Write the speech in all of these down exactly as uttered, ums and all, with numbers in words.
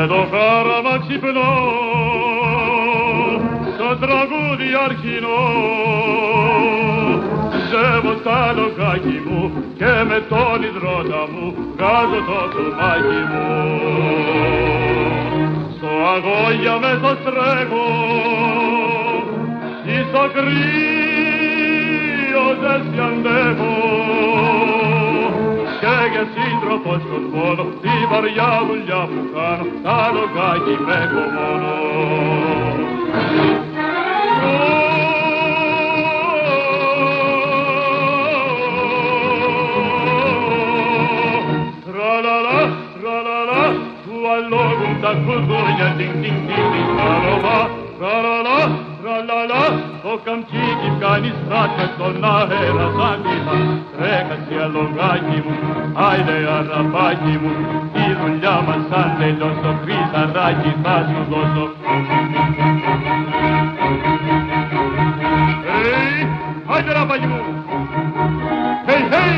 με το χάραμα ξυπνώ, το τραγούδι αρχινό. Ζεύω στα λογάκι μου και με τον υδρότα μου βγάζω το κουμάκι μου. Στο αγώγια μέσα στρέχω, ή στο κρύο ζέστη αντέχω. Και για σύντροφο στον πόνο, τη βαριά δουλειά που κάνω, τα λογάκι με έχω μόνο. Τραλαλά, τραλαλά, του αλόγουν τα κουδούνια, τιν τιν τιν τιν, τραλαλά, τραλαλά, τραλαλά, το καμτσίκι κάνει στράκα στον αέρα σαν κύμα. Τρέχασε αλογάκι μου, άιντε αραπάκι μου, η δουλειά μας αν τελειώσω, χρυσαράκι θα σου δώσω. Hey, άιντε ραπάκι μου, hey, hey!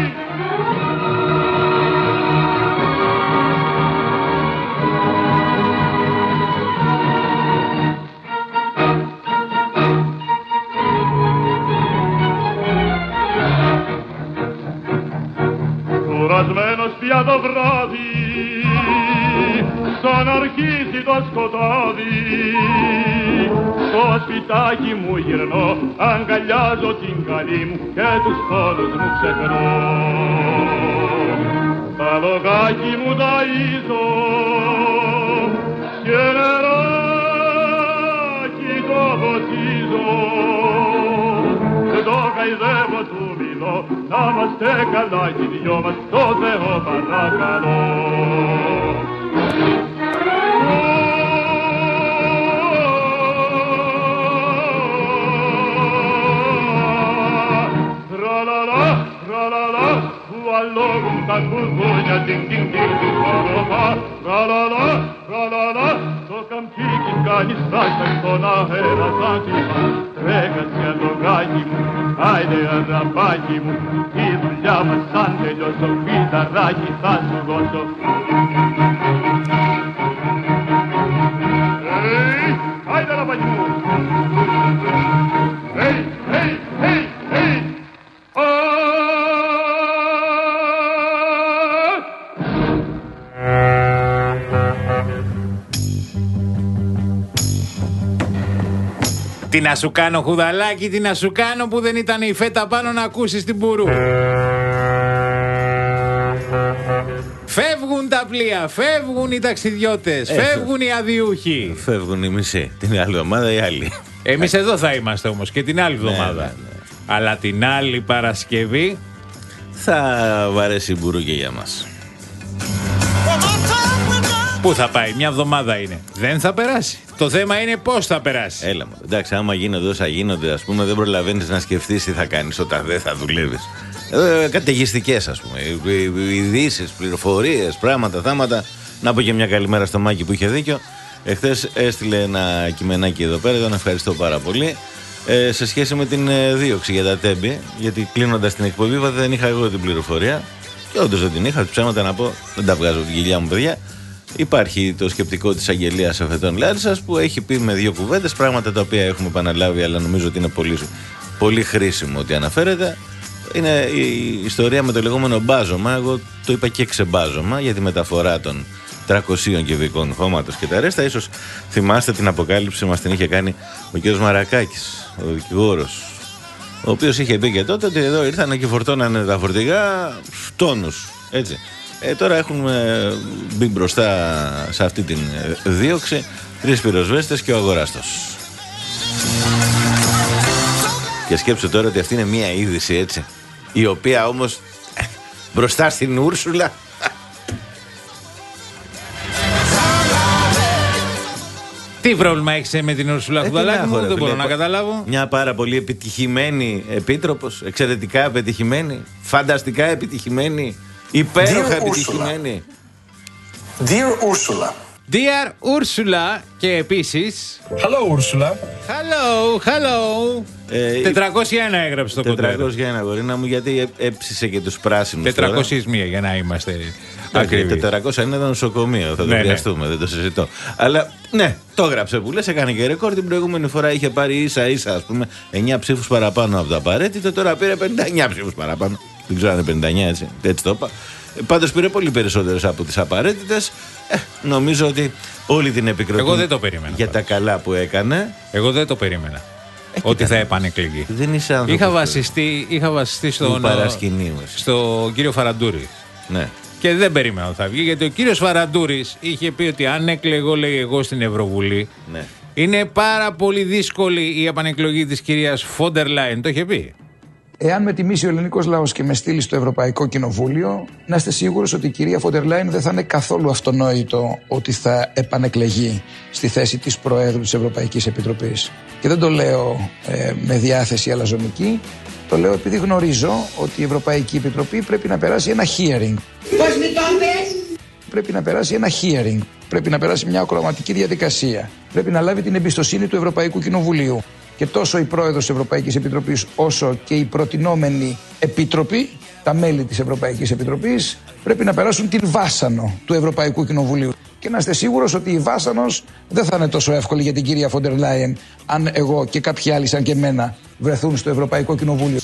Κουρασμένος πια το βράδυ, σαν αρχίσει το σκοτάδι, στο σπιτάκι μου γυρνώ, αγκαλιάζω την καλή μου και τους πόνους μου ξεχνώ. Τα λογάκι μου ταΐζω και νεράκι το ποτίζω, το χαϊδεύω του μιλώ, να είμαστε καλά κι οι δυο μας, το Θεό παρακαλώ. Τραλαλά, τραλαλά, που αλόγουν τα κουδούνια, τιν τιν τιν τιν, τραλαλά, τραλαλά, το καμτσίκι κάνει στράκα στον αέρα σαν κύμα. Τρέχασε αλογάκι μου, άιντε αραπάκι μου, η δουλειά μας αν τελειώσω, φυταράκι θα σου δώσω. Hey, άιντε αραπάκι μου, hey, hey, hey, hey, Τι να σου κάνω χουδαλάκι, τι να σου κάνω που δεν ήταν η φέτα πάνω να ακούσεις την μπουρού. Φεύγουν τα πλοία, φεύγουν οι ταξιδιώτες, Έφε. φεύγουν οι αδιούχοι. Φεύγουν οι μισοί. Την άλλη εβδομάδα οι άλλοι. Εμείς εδώ θα είμαστε όμως και την άλλη εβδομάδα. Ναι, ναι, ναι. Αλλά την άλλη Παρασκευή Θα βαρέσει η μπουρού και για μας. πού θα πάει, μια εβδομάδα είναι. Δεν θα περάσει. Το θέμα είναι πώς θα περάσει. Έλα μου. Εντάξει, άμα γίνονται όσα γίνονται, ας πούμε, δεν προλαβαίνεις να σκεφτείς τι θα κάνεις όταν δεν θα δουλεύεις. Ε, καταιγιστικές, ας πούμε. Ειδήσεις, πληροφορίες, πράγματα, θάματα. Να πω και μια καλημέρα στο Μάκη που είχε δίκιο. Εχθές έστειλε ένα κειμενάκι εδώ πέρα, τον ευχαριστώ πάρα πολύ. Ε, σε σχέση με την ε, δίωξη για τα τέμπη, γιατί κλείνοντας την εκπομπή δεν είχα εγώ την πληροφορία. Και όντως δεν την είχα, ψέματα να πω, δεν τα βγάζω την κοιλιά μου, παιδιά. Υπάρχει το σκεπτικό της αγγελίας Αφετών Λάρισσας που έχει πει με δύο κουβέντες πράγματα τα οποία έχουμε επαναλάβει, αλλά νομίζω ότι είναι πολύ, πολύ χρήσιμο ότι αναφέρεται. Είναι η ιστορία με το λεγόμενο μπάζωμα. Εγώ το είπα και ξεμπάζωμα για τη μεταφορά των τριακοσίων κυβικών χώματος και τα ρέστα. Ίσως θυμάστε την αποκάλυψη μας την είχε κάνει ο κ. Μαρακάκης, ο δικηγόρος, ο οποίος είχε πει και τότε ότι εδώ ήρθαν και φορτώνανε τα φορτηγά τόνους, έτσι. Ε, τώρα έχουμε μπει μπροστά σε αυτή την δίωξη τρεις πυροσβέστες και ο αγοράστος. Και σκέψου τώρα ότι αυτή είναι μία είδηση, έτσι, η οποία όμως μπροστά στην Ούρσουλα Τι πρόβλημα έχεις με την Ούρσουλα Χουδαλάκη μου, ρε, δεν μπορώ φίλε, να καταλάβω. Μια πάρα πολύ επιτυχημένη επίτροπος, εξαιρετικά επιτυχημένη, φανταστικά επιτυχημένη, υπέροχα Dear επιτυχημένη. Dear Ursula, Dear Ursula και επίσης. Hello, Ursula. Hello, hello. Ε, τετρακόσια ένα έγραψε το κοντέρ. τετρακόσια ένα γορίνα μου, γιατί έψησε και τους πράσινους. τετρακόσια μία για να είμαστε ακριβείς. τετρακόσια ένα ήταν νοσοκομείο, θα το ναι, χρειαστούμε, ναι. Δεν το συζητώ. Αλλά ναι, το έγραψε που λες, έκανε και ρεκόρ. Την προηγούμενη φορά είχε πάρει ίσα ίσα, ας πούμε, εννιά ψήφους παραπάνω από το απαραίτητο. Τώρα πήρε πενήντα εννιά ψήφους παραπάνω. Δεν ξέρω αν είναι πενήντα εννιά, έτσι, έτσι το είπα. Πάντως πήρε πολύ περισσότερες από τις απαραίτητες. Ε, νομίζω ότι όλη την επικροτούν. Εγώ δεν το περίμενα. Για τα καλά που έκανε. Εγώ δεν το περίμενα. Ε, ότι θα επανεκλεγεί. Δεν είσαι άνθρωπος. Είχα βασιστεί, είχα βασιστεί στον, στον κύριο Φαραντούρη. Ναι. Και δεν περίμενα ότι θα βγει, γιατί ο κύριος Φαραντούρης είχε πει ότι αν έκλεγω, λέει, εγώ στην Ευρωβουλή, ναι, είναι πάρα πολύ δύσκολη η επανεκλογή της κυρίας Φόντερ Λάιεν. Το είχε πει. Εάν με τιμήσει ο ελληνικός λαός και με στείλει στο Ευρωπαϊκό Κοινοβούλιο, να είστε σίγουρος ότι η κυρία Φόντερ Λάιεν δεν θα είναι καθόλου αυτονόητο ότι θα επανεκλεγεί στη θέση της Προέδρου της Ευρωπαϊκής Επιτροπής. Και δεν το λέω ε, με διάθεση αλαζονική, το λέω επειδή γνωρίζω ότι η Ευρωπαϊκή Επιτροπή πρέπει να περάσει ένα hearing. Πώς μη το πες? Πρέπει να περάσει ένα hearing. Πρέπει να περάσει μια ακροαματική διαδικασία. Πρέπει να λάβει την εμπιστοσύνη του Ευρωπαϊκού Κοινοβουλίου. Και τόσο η πρόεδρος της Ευρωπαϊκής Επιτροπής όσο και οι προτινόμενοι επίτροποι, τα μέλη της Ευρωπαϊκής Επιτροπής, πρέπει να περάσουν την βάσανο του Ευρωπαϊκού Κοινοβουλίου. Και να είστε σίγουρος ότι η βάσανος δεν θα είναι τόσο εύκολη για την κυρία Φόντερ Λάιεν, αν εγώ και κάποιοι άλλοι σαν και εμένα βρεθούν στο Ευρωπαϊκό Κοινοβούλιο.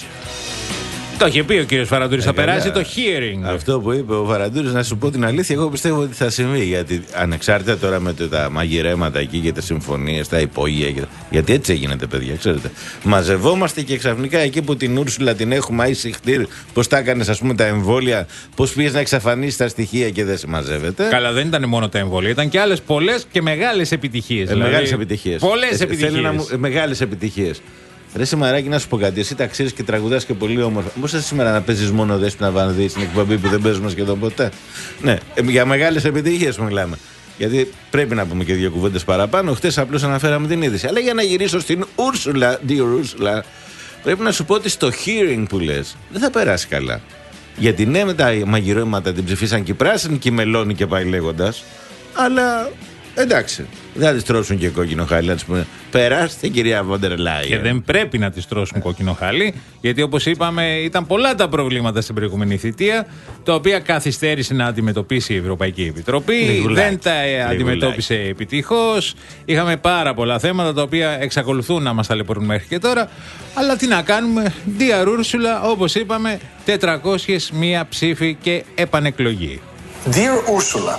Το είχε πει ο κύριος Φαραντούρης, θα περάσει το hearing. Αυτό που είπε ο Φαραντούρης, να σου πω την αλήθεια, εγώ πιστεύω ότι θα συμβεί. Γιατί ανεξάρτητα τώρα με τα μαγειρέματα εκεί και τις συμφωνίες, τα υπόγεια. Και... γιατί έτσι γίνεται, παιδιά, ξέρετε. Μαζευόμαστε και ξαφνικά εκεί που την Ούρσουλα την έχουμε άισει χτύρ, πώς τα έκανες, ας πούμε, τα εμβόλια, πώς πήγες να εξαφανίσεις τα στοιχεία και δεν συμμαζεύεται. Καλά, δεν ήταν μόνο τα εμβόλια, ήταν και άλλες πολλές και μεγάλες επιτυχίες. Ε, δηλαδή, μεγάλες επιτυχίες. Πολλές ε, επιτυχίες. Μου... Ε, μεγάλες επιτυχίες. Ρε Σιμαράκη, να σου πω κάτι. Εσύ τα ξέρεις και τραγουδάς και πολύ όμορφα. Πώς θες σήμερα να παίζεις μόνο Δέσποινα Βανδύ στην εκπομπή που δεν παίζουμε σχεδόν ποτέ? Ναι, ε, για μεγάλες επιτυχίες μιλάμε. Γιατί πρέπει να πούμε και δύο κουβέντες παραπάνω. Χτες απλώς αναφέραμε την είδηση. Αλλά για να γυρίσω στην Ούρσουλα, dear Ursula, πρέπει να σου πω ότι στο hearing που λες δεν θα περάσει καλά. Γιατί ναι, με τα μαγειρέματα την ψηφίσαν και οι πράσινοι και οι μελώνοι και πάει λέγοντας. Αλλά εντάξει. Δεν θα τη τρώσουν και κόκκινο χάλι, να της πούμε περάστε κυρία Φόντερ Λάιεν. Και δεν πρέπει να τη τρώσουν κόκκινο χάλι, γιατί όπως είπαμε ήταν πολλά τα προβλήματα στην προηγούμενη θητεία, τα οποία καθυστέρησε να αντιμετωπίσει η Ευρωπαϊκή Επιτροπή. Λιγουλάκι, δεν τα λιγουλάκι. αντιμετώπισε επιτυχώς. Είχαμε πάρα πολλά θέματα τα οποία εξακολουθούν να μας ταλαιπωρούν μέχρι και τώρα. Αλλά τι να κάνουμε, Dear Ursula, όπως είπαμε, τετρακόσια μία ψήφοι και επανεκλογή. Dear Ursula.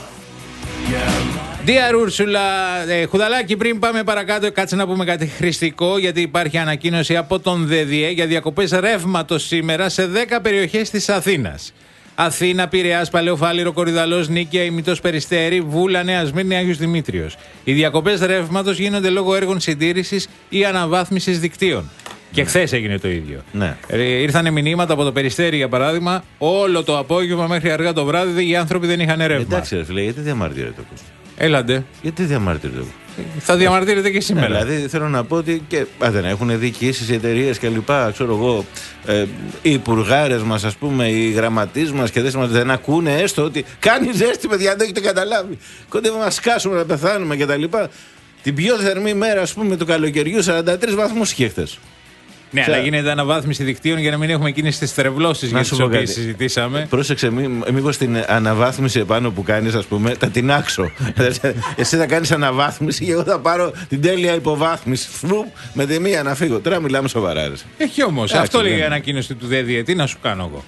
Dear Ursula, ε, Χουδαλάκη, πριν πάμε παρακάτω, κάτσε να πούμε κάτι χρηστικό, γιατί υπάρχει ανακοίνωση από τον ΔΕΔΙΕ για διακοπές ρεύματος σήμερα σε δέκα περιοχές της Αθήνας. Αθήνα, Πειραιάς, Παλαιοφάλιρο, Κορυδαλός, Νίκαια, Ημιτός, Περιστέρι, Βούλα, Νέα Σμύρνη, Άγιος Δημήτριος. Οι διακοπές ρεύματος γίνονται λόγω έργων συντήρησης ή αναβάθμισης δικτύων. Και χθες έγινε το ίδιο. Ναι. Ε, ήρθανε μηνύματα από το Περιστέρι, για παράδειγμα, όλο το απόγευμα μέχρι αργά το βράδυ οι άνθρωποι δεν είχαν ρεύμα. Εντάξει, ρε φίλε, γιατί διαμαρτύρεται ο κόσμος? Έλαντε. Γιατί διαμαρτύρεται? Θα διαμαρτύρεται και σήμερα. Ναι, δηλαδή θέλω να πω ότι και, α, δεν έχουν διοικήσεις, οι εταιρείες και λοιπά. Ξέρω εγώ, ε, οι υπουργάρες μας, ας πούμε, οι γραμματείς μας και δεν, δεν ακούνε έστω ότι κάνει ζέστη, παιδιά, δεν το έχετε καταλάβει. Κοντεύουμε να σκάσουμε, να πεθάνουμε κτλ. Την πιο θερμή μέρα, ας πούμε, του καλοκαιριού, σαράντα τρεις βαθμούς είχε χθες. Ναι, Ξα... αλλά γίνεται αναβάθμιση δικτύων για να μην έχουμε εκείνες τις τρευλώσεις για τις οποίες συζητήσαμε. Πρόσεξε, μήπως την αναβάθμιση επάνω που κάνεις, ας πούμε, θα την άξω. Εσύ θα κάνεις αναβάθμιση και εγώ θα πάρω την τέλεια υποβάθμιση. Φρουπ, με τη μία να φύγω. Τώρα μιλάμε σοβαρά. Ρε. Έχει όμως. Άξι, αυτό λέει η ανακοίνωση του ΔΕΔΙΕ. Τι να σου κάνω εγώ.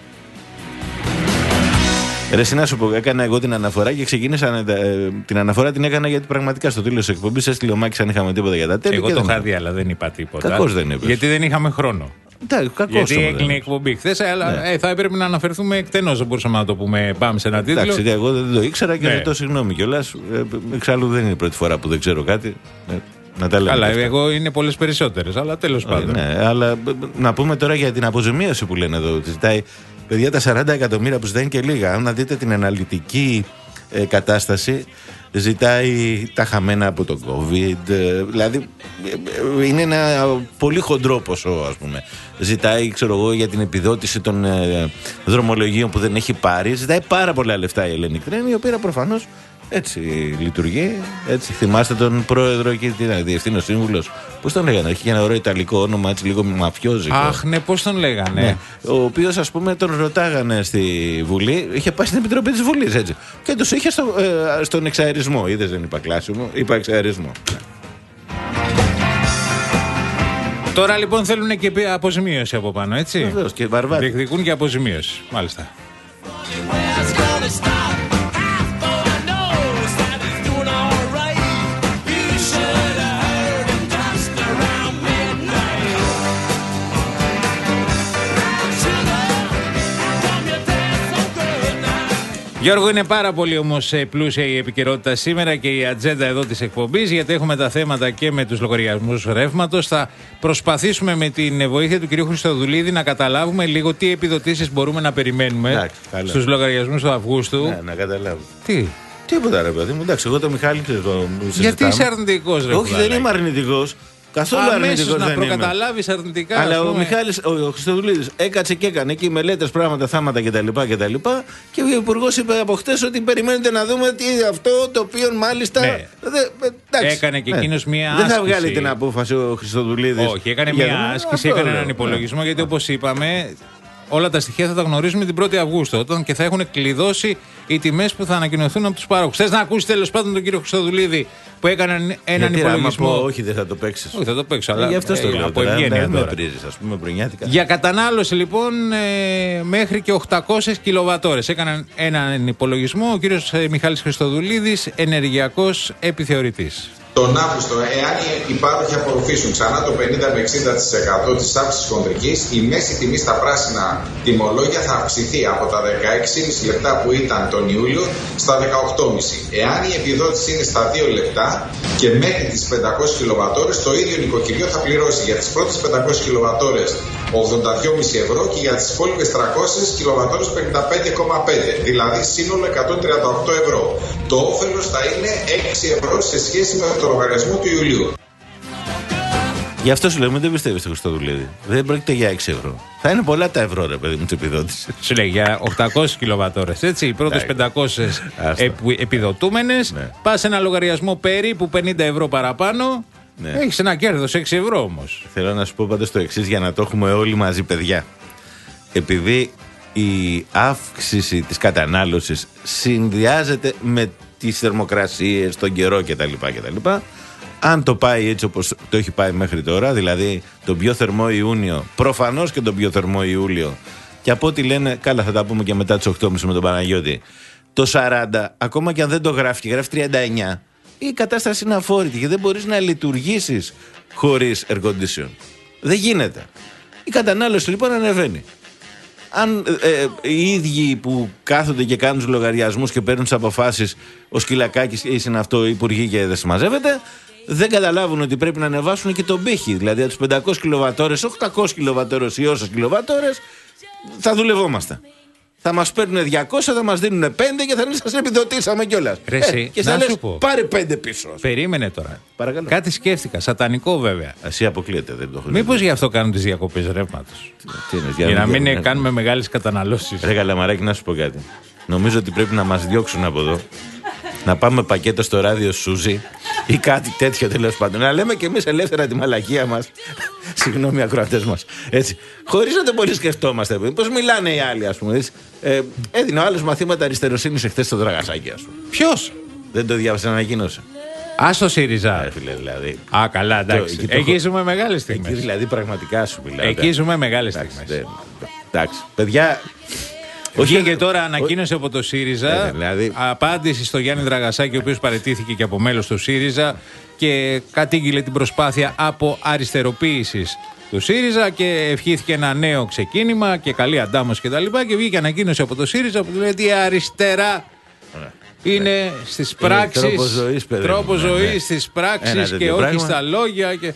Ρε, εσύ να σου πω, έκανα εγώ την αναφορά και ξεκίνησα. Ε, την αναφορά την έκανα γιατί πραγματικά στο τέλος της εκπομπής έστειλε ο Μάκης αν είχαμε τίποτα για τα τέλη. Εγώ το είχα δει, αλλά δεν είπα τίποτα. Κακώς δεν είπες. Γιατί δεν είχαμε χρόνο. Ναι, γιατί έκλεινε η εκπομπή χθες, αλλά ναι. ε, θα έπρεπε να αναφερθούμε εκτενώς. Δεν μπορούσαμε να το πούμε. Πάμε σε ένα τίτλο. Εντάξει, εγώ δεν το ήξερα και ναι. ζητώ συγγνώμη κιόλας. Ε, εξάλλου δεν είναι η πρώτη φορά που δεν ξέρω κάτι. Ε, να τα λέμε. Καλά, εγώ είναι πολλές περισσότερες, αλλά τέλος πάντων. Ναι, αλλά να πούμε τώρα για την αποζημίωση που λένε εδώ. Ζητάει. Παιδιά, τα σαράντα εκατομμύρια που ζητάει και λίγα. Αν δείτε την αναλυτική ε, κατάσταση, ζητάει τα χαμένα από τον COVID. Ε, δηλαδή, ε, είναι ένα πολύ χοντρό ποσό, ας πούμε. Ζητάει, ξέρω εγώ, για την επιδότηση των ε, δρομολογίων που δεν έχει πάρει. Ζητάει πάρα πολλά λεφτά η Hellenic Train, η οποία προφανώς Έτσι λειτουργεί. Έτσι θυμάστε τον πρόεδρο και την διευθύνω σύμβουλος. Πώς τον λέγανε, έχει ένα ωραίο ιταλικό όνομα, έτσι λίγο μαφιόζικο. Αχ, ναι, πώς τον λέγανε. Ναι. Ο οποίος, ας πούμε, τον ρωτάγανε στη Βουλή, είχε πάει στην Επιτροπή της Βουλής, έτσι. Και τους είχε στο, ε, στον εξαερισμό. Είδες, δεν είπα κλάσιμο, είπα εξαερισμό. Τώρα λοιπόν θέλουν και αποζημίωση από πάνω, έτσι. Βεβαίως, και βαρβάτη. Διεκδικούν και αποζημίωση, μάλιστα. Γιώργο, είναι πάρα πολύ όμως πλούσια η επικαιρότητα σήμερα και η ατζέντα εδώ της εκπομπής, γιατί έχουμε τα θέματα και με τους λογαριασμούς ρεύματος. Θα προσπαθήσουμε με την βοήθεια του κ. Χριστοδουλίδη να καταλάβουμε λίγο τι επιδοτήσεις μπορούμε να περιμένουμε στους λογαριασμούς του Αυγούστου. Ναι, να καταλάβουμε. Τι? Τίποτα, ρε παιδί μου. Εντάξει, εγώ το Μιχάλη ξέρω το συζητάμε. Γιατί είσαι αρνητικός, ρε? Όχι, δεν είμαι αρνητικός. Καθόλου αρνητικός να δεν προκαταλάβεις αρνητικά. Αλλά ο Μιχάλης, ο, ο Χριστοδουλίδης έκατσε και έκανε εκεί μελέτες, πράγματα, θάματα κτλ. κτλ. Και ο Υπουργός είπε από χτες ότι περιμένετε να δούμε τι αυτό το οποίο μάλιστα. Ναι. Δε, έκανε και εκείνος ναι. μία άσκηση. Δεν θα βγάλει την απόφαση ο Χριστοδουλίδης. Όχι, έκανε μία άσκηση, έκανε έναν υπολογισμό, ναι. Γιατί όπως είπαμε, όλα τα στοιχεία θα τα γνωρίζουμε την πρώτη Αυγούστου, όταν και θα έχουν κλειδώσει οι τιμές που θα ανακοινωθούν από τους παρόχους. Θες να ακούσεις τέλος πάντων τον κύριο Χριστοδουλίδη που έκανε έναν γιατί, υπολογισμό? Πω, όχι, δεν θα το παίξεις. Όχι, θα το παίξω, αλλά γι' αυτό ε, το λέω. Από ευγένεια με τώρα. πρίζεις, ας πούμε, πρινιάτικα. Για κατανάλωση λοιπόν ε, μέχρι και οκτακόσιες κιλοβατόρες. Έκαναν έναν υπολογισμό ο κύριος Μιχάλης Χριστοδουλίδης, ενεργειακός επιθεωρητής. Τον Αύγουστο, εάν οι πάροχοι απορροφήσουν ξανά το πενήντα με εξήντα τοις εκατό της αύξησης χονδρικής, η μέση τιμή στα πράσινα τιμολόγια θα αυξηθεί από τα δεκαέξι κόμμα πέντε λεπτά που ήταν τον Ιούλιο στα δεκαοκτώ κόμμα πέντε. Εάν η επιδότηση είναι στα δύο λεπτά και μέχρι τις πεντακόσιες κιλοβατόρες, το ίδιο νοικοκυριό θα πληρώσει για τις πρώτες πεντακόσιες κιλοβατόρες ογδόντα δύο κόμμα πέντε ευρώ και για τις υπόλοιπες τριακόσιες κιλοβατόρες πενήντα πέντε κόμμα πέντε, δηλαδή σύνολο εκατόν τριάντα οκτώ ευρώ. Το όφελος θα είναι έξι ευρώ σε σχέση με το λογαριασμό του Ιουλίου. Γι' αυτό σου λέμε, δεν πιστεύεις στο Χριστοδουλίδη. Δεν πρόκειται για έξι ευρώ. Θα είναι πολλά τα ευρώ, ρε παιδί μου, της επιδότησης. Σου λέει για οκτακόσιες κιλοβατόρες, έτσι. Οι πρώτες πεντακόσιες επιδοτούμενες. Ναι. Πας σε ένα λογαριασμό περίπου πενήντα ευρώ παραπάνω. Ναι. Έχεις ένα κέρδος έξι ευρώ όμως. Θέλω να σου πω πάντως το εξής για να το έχουμε όλοι μαζί, παιδιά. Επειδή η αύξηση της κατανάλωσης συνδυάζεται με τις θερμοκρασίες, τον καιρό κτλ. κτλ. Αν το πάει έτσι όπως το έχει πάει μέχρι τώρα, δηλαδή τον πιο θερμό Ιούνιο, προφανώς και τον πιο θερμό Ιούλιο, και από ό,τι λένε, καλά θα τα πούμε και μετά τις οκτώ και μισή με τον Παναγιώτη, το σαράντα, ακόμα και αν δεν το γράφει και γράφει τριάντα εννιά, η κατάσταση είναι αφόρητη και δεν μπορείς να λειτουργήσεις χωρίς air condition. Δεν γίνεται. Η κατανάλωση λοιπόν ανεβαίνει. Αν ε, οι ίδιοι που κάθονται και κάνουν τους λογαριασμούς και παίρνουν τις αποφάσεις, ο Σκυλακάκης είναι αυτό, οι υπουργοί και δεν συμμαζεύεται, δεν καταλάβουν ότι πρέπει να ανεβάσουν και τον πύχη. Δηλαδή από τους πεντακόσιες κιλοβατόρες, οκτακόσιες κιλοβατόρες ή όσες κιλοβατόρες θα δουλευόμαστε. Θα μας παίρνουν διακόσια, θα μας δίνουν πέντε και θα λένε σας επιδοτήσαμε κιόλας. Ε, και θα λες πάρε πέντε πίσω. Περίμενε τώρα. Παρακαλώ. Κάτι σκέφτηκα, σατανικό βέβαια. Εσύ αποκλείεται, δεν το έχω δει. Μήπως γι' αυτό κάνουν τις διακοπές ρεύματος? Για, για να μην είναι, κάνουμε μεγάλες καταναλώσεις. Ρε Καλαμαράκη, να σου πω κάτι. Νομίζω ότι πρέπει να μας διώξουν από εδώ. Να πάμε πακέτο στο ράδιο Σούζι ή κάτι τέτοιο τέλος πάντων. Να λέμε και εμείς ελεύθερα τη μαλακία μας. Συγγνώμη, ακροατές μας. Έτσι. Χωρίς να το πολύ σκεφτόμαστε. Πώς μιλάνε οι άλλοι, ας πούμε. Ε, έδινε ο άλλος μαθήματα αριστεροσύνης εχθές στο Δραγασάκι, ας πούμε. Ποιος? Δεν το διάβασε, ανακοίνωσε. Α, στο ΣΥΡΙΖΑ. Ε, φίλε, δηλαδή. Α, καλά, εντάξει. Το, εκεί ζούμε μεγάλες στιγμές. Εκεί δηλαδή πραγματικά σου μιλάω. Εκεί ζούμε μεγάλες στιγμές. Εντάξει, παιδιά. Όχι, και τώρα ανακοίνωσε από το ΣΥΡΙΖΑ ε, δηλαδή... απάντηση στο Γιάννη Δραγασάκη, ο οποίος παραιτήθηκε και από μέλος του ΣΥΡΙΖΑ και κατήγγειλε την προσπάθεια από αριστεροποίησης του ΣΥΡΙΖΑ και ευχήθηκε ένα νέο ξεκίνημα και καλή αντάμωση κτλ. Και, και βγήκε ανακοίνωση από το ΣΥΡΙΖΑ που λέει ότι η αριστερά είναι στις πράξεις. Τρόπο ζωής, παιδί. Τρόπο ναι, ζωής ναι. στις πράξεις και όχι πράγμα. Στα λόγια. Και...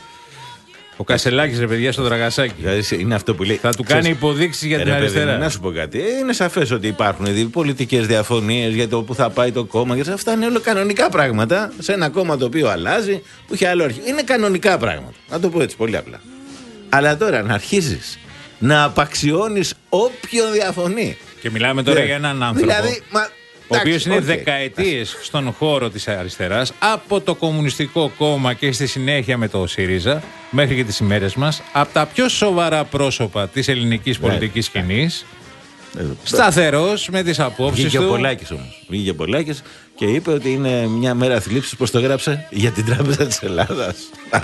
Ο Κασελάκης, ρε παιδιά, στο Δραγασάκι. Δηλαδή είναι αυτό που λέει. Θα του κάνει υποδείξεις για την ρε, αριστερά. Παιδί, να σου πω κάτι. Είναι σαφές ότι υπάρχουν δηλαδή, πολιτικές διαφωνίες για το που θα πάει το κόμμα. Και αυτά είναι όλο κανονικά πράγματα. Σε ένα κόμμα το οποίο αλλάζει, που έχει άλλο αρχή. Είναι κανονικά πράγματα. Να το πω έτσι πολύ απλά. Αλλά τώρα να αρχίζεις να απαξιώνεις όποιον διαφωνεί. Και μιλάμε τώρα yeah. για έναν άνθρωπο. Δηλαδή, μα, ο οποίος είναι okay. δεκαετίες στον χώρο της αριστεράς, από το Κομμουνιστικό Κόμμα και στη συνέχεια με το ΣΥΡΙΖΑ, μέχρι και τις ημέρες μας, από τα πιο σοβαρά πρόσωπα της ελληνικής πολιτικής σκηνής. Σταθερός με τις απόψεις Βγήκε του. ο Πολάκης όμως. Βγήκε ο Πολάκης και είπε ότι είναι μια μέρα θλίψης, πώς το γράψε, για την Τράπεζα της Ελλάδας.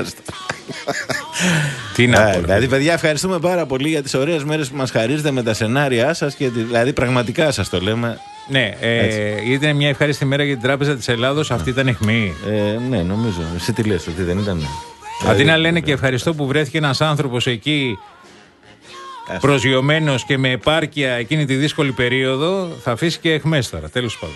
Τι να πω. Δηλαδή, παιδιά, ευχαριστούμε πάρα πολύ για τις ωραίες μέρες που μας χαρίζετε με τα σενάρια σας. Και, δηλαδή, πραγματικά σας το λέμε. Ναι, ε, ήταν μια ευχάριστη μέρα για την Τράπεζα της Ελλάδος. Αυτή ήταν αιχμή. Ε, ναι, νομίζω. Εσύ τι λες, ότι δεν ήταν. Αντί να λένε και ευχαριστώ που βρέθηκε ένας άνθρωπος εκεί προσγειωμένος και με επάρκεια εκείνη τη δύσκολη περίοδο, θα αφήσει και αιχμές τώρα. Τέλος πάντων.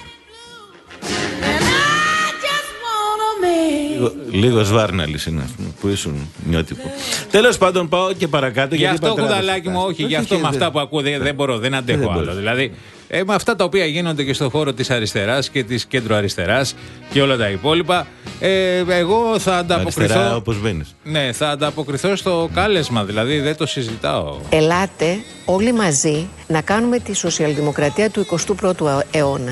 Λίγο, λίγο σβάρναλης είναι, που ήσουν νιώτικο. Τέλος πάντων, πάω και παρακάτω. Γι' αυτό, Κουδαλάκι μου, όχι, γι' αυτό με αυτά που ακούω δεν, δεν μπορώ, δεν αντέχω άλλο. Δηλαδή, ε, με αυτά τα οποία γίνονται και στον χώρο της αριστεράς και της κέντρο-αριστεράς και όλα τα υπόλοιπα, ε, εγώ θα ανταποκριθώ. Αριστερά, όπως μπαίνεις. Ναι, θα ανταποκριθώ στο κάλεσμα, δηλαδή δεν το συζητάω. Ελάτε όλοι μαζί να κάνουμε τη σοσιαλδημοκρατία του εικοστού πρώτου αιώνα.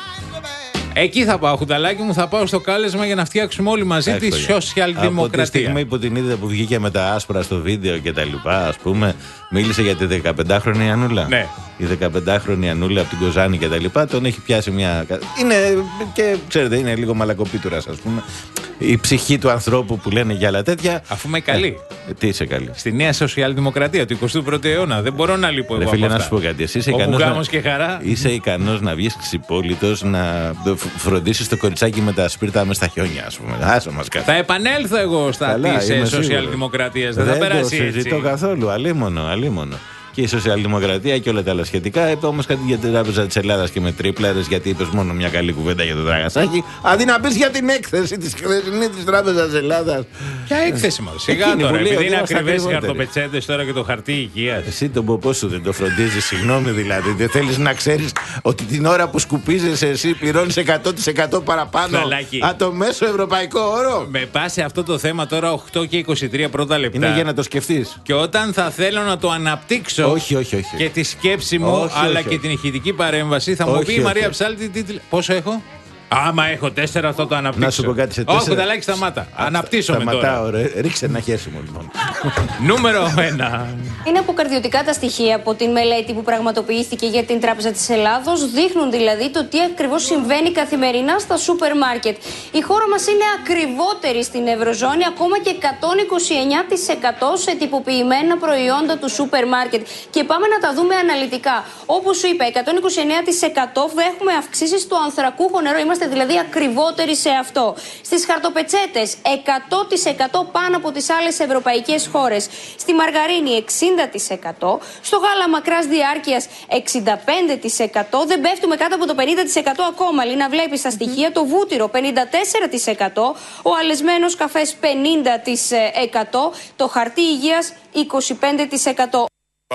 Εκεί θα πάω, Χουνταλάκι μου, θα πάω στο κάλεσμα για να φτιάξουμε όλοι μαζί τη σοσιαλδημοκρατία. Από τη στιγμή που την είδε που βγήκε με τα άσπρα στο βίντεο και τα λοιπά, ας πούμε, μίλησε για τη δεκαπεντάχρονη Ανούλα. Ναι. Η δεκαπεντάχρονη Ανούλα από την Κοζάνη και τα λοιπά, τον έχει πιάσει μια. Είναι και ξέρετε, είναι λίγο μαλακοπίτουρας, ας πούμε. Η ψυχή του ανθρώπου που λένε για άλλα τέτοια. Αφού είμαι καλή. Ε, τι είσαι καλή. Στη νέα σοσιαλδημοκρατία του εικοστού πρώτου αιώνα. Δεν μπορώ να λείπω εγώ. Φίλε, να σου πω κάτι. Εσύ είσαι ικανός να... και χαρά. Είσαι ικανός να βγεις ξυπόλυτος, να φροντίσεις το κοριτσάκι με τα σπίρτα μες στα χιόνια, ας πούμε. Άσο μας κάτι. Θα επανέλθω εγώ στα της σοσιαλδημοκρατίας. Δεν θα περάσει έτσι. Δεν το συζητώ καθόλου. Αλίμονο, αλίμονο. Και η σοσιαλδημοκρατία και όλα τα άλλα σχετικά. Είπε όμως κάτι για την Τράπεζα της Ελλάδας και με τρίπλαρες, γιατί είπες μόνο μια καλή κουβέντα για το Δραγασάκι. Αντί να πεις για την έκθεση της χθεσινής της Τράπεζας της Ελλάδας. Ποια έκθεση μας. Σιγά τώρα, επειδή είναι ακριβές οι χαρτοπετσέτες τώρα και το χαρτί υγείας. Εσύ τον ποπό σου δεν το φροντίζεις, συγγνώμη δηλαδή. Δεν θέλεις να ξέρεις ότι την ώρα που σκουπίζεσαι εσύ πληρώνεις εκατό τοις εκατό παραπάνω από το μέσο ευρωπαϊκό όρο. Με πας σε αυτό το θέμα τώρα οκτώ και είκοσι τρία πρώτα λεπτά. Είναι για να το σκεφτείς. Και όταν θα θέλω να το αναπτύξω. Όχι, όχι, όχι. Και τη σκέψη μου, όχι, αλλά όχι, και όχι. την ηχητική παρέμβαση, θα όχι, μου πει η Μαρία Ψάλτη τι. Πόσο έχω? Άμα έχω τέσσερα, αυτό το αναπτύξω. Να σου πω κάτι σε τέσσερα. Όχι, Κουνταλάκι, σταμάτα. Αναπτύσσομαι τώρα. Σταματάω, ρε. Ρίξε ένα χέρι μου, λοιπόν. Νούμερο ένα. Είναι αποκαρδιωτικά τα στοιχεία από την μελέτη που πραγματοποιήθηκε για την Τράπεζα της Ελλάδος. Δείχνουν δηλαδή το τι ακριβώς συμβαίνει καθημερινά στα σούπερ μάρκετ. Η χώρα μας είναι ακριβότερη στην Ευρωζώνη, ακόμα και εκατόν είκοσι εννέα τοις εκατό σε τυποποιημένα προϊόντα του σούπερ μάρκετ. Και πάμε να τα δούμε αναλυτικά. Όπως σου είπα, εκατόν είκοσι εννέα τοις εκατό έχουμε αυξήσεις στο ανθρακούχο νερό. Είμαστε δηλαδή ακριβότεροι σε αυτό. Στις χαρτοπετσέτες εκατό τοις εκατό πάνω από τις άλλες ευρωπαϊκές χώρες. Στη μαργαρίνη εξήντα τοις εκατό. Στο γάλα μακράς διάρκειας εξήντα πέντε τοις εκατό. Δεν πέφτουμε κάτω από το πενήντα τοις εκατό ακόμα. Λίνα, βλέπεις τα στοιχεία. Το βούτυρο πενήντα τέσσερα τοις εκατό. Ο αλεσμένος καφές πενήντα τοις εκατό. Το χαρτί υγείας είκοσι πέντε τοις εκατό.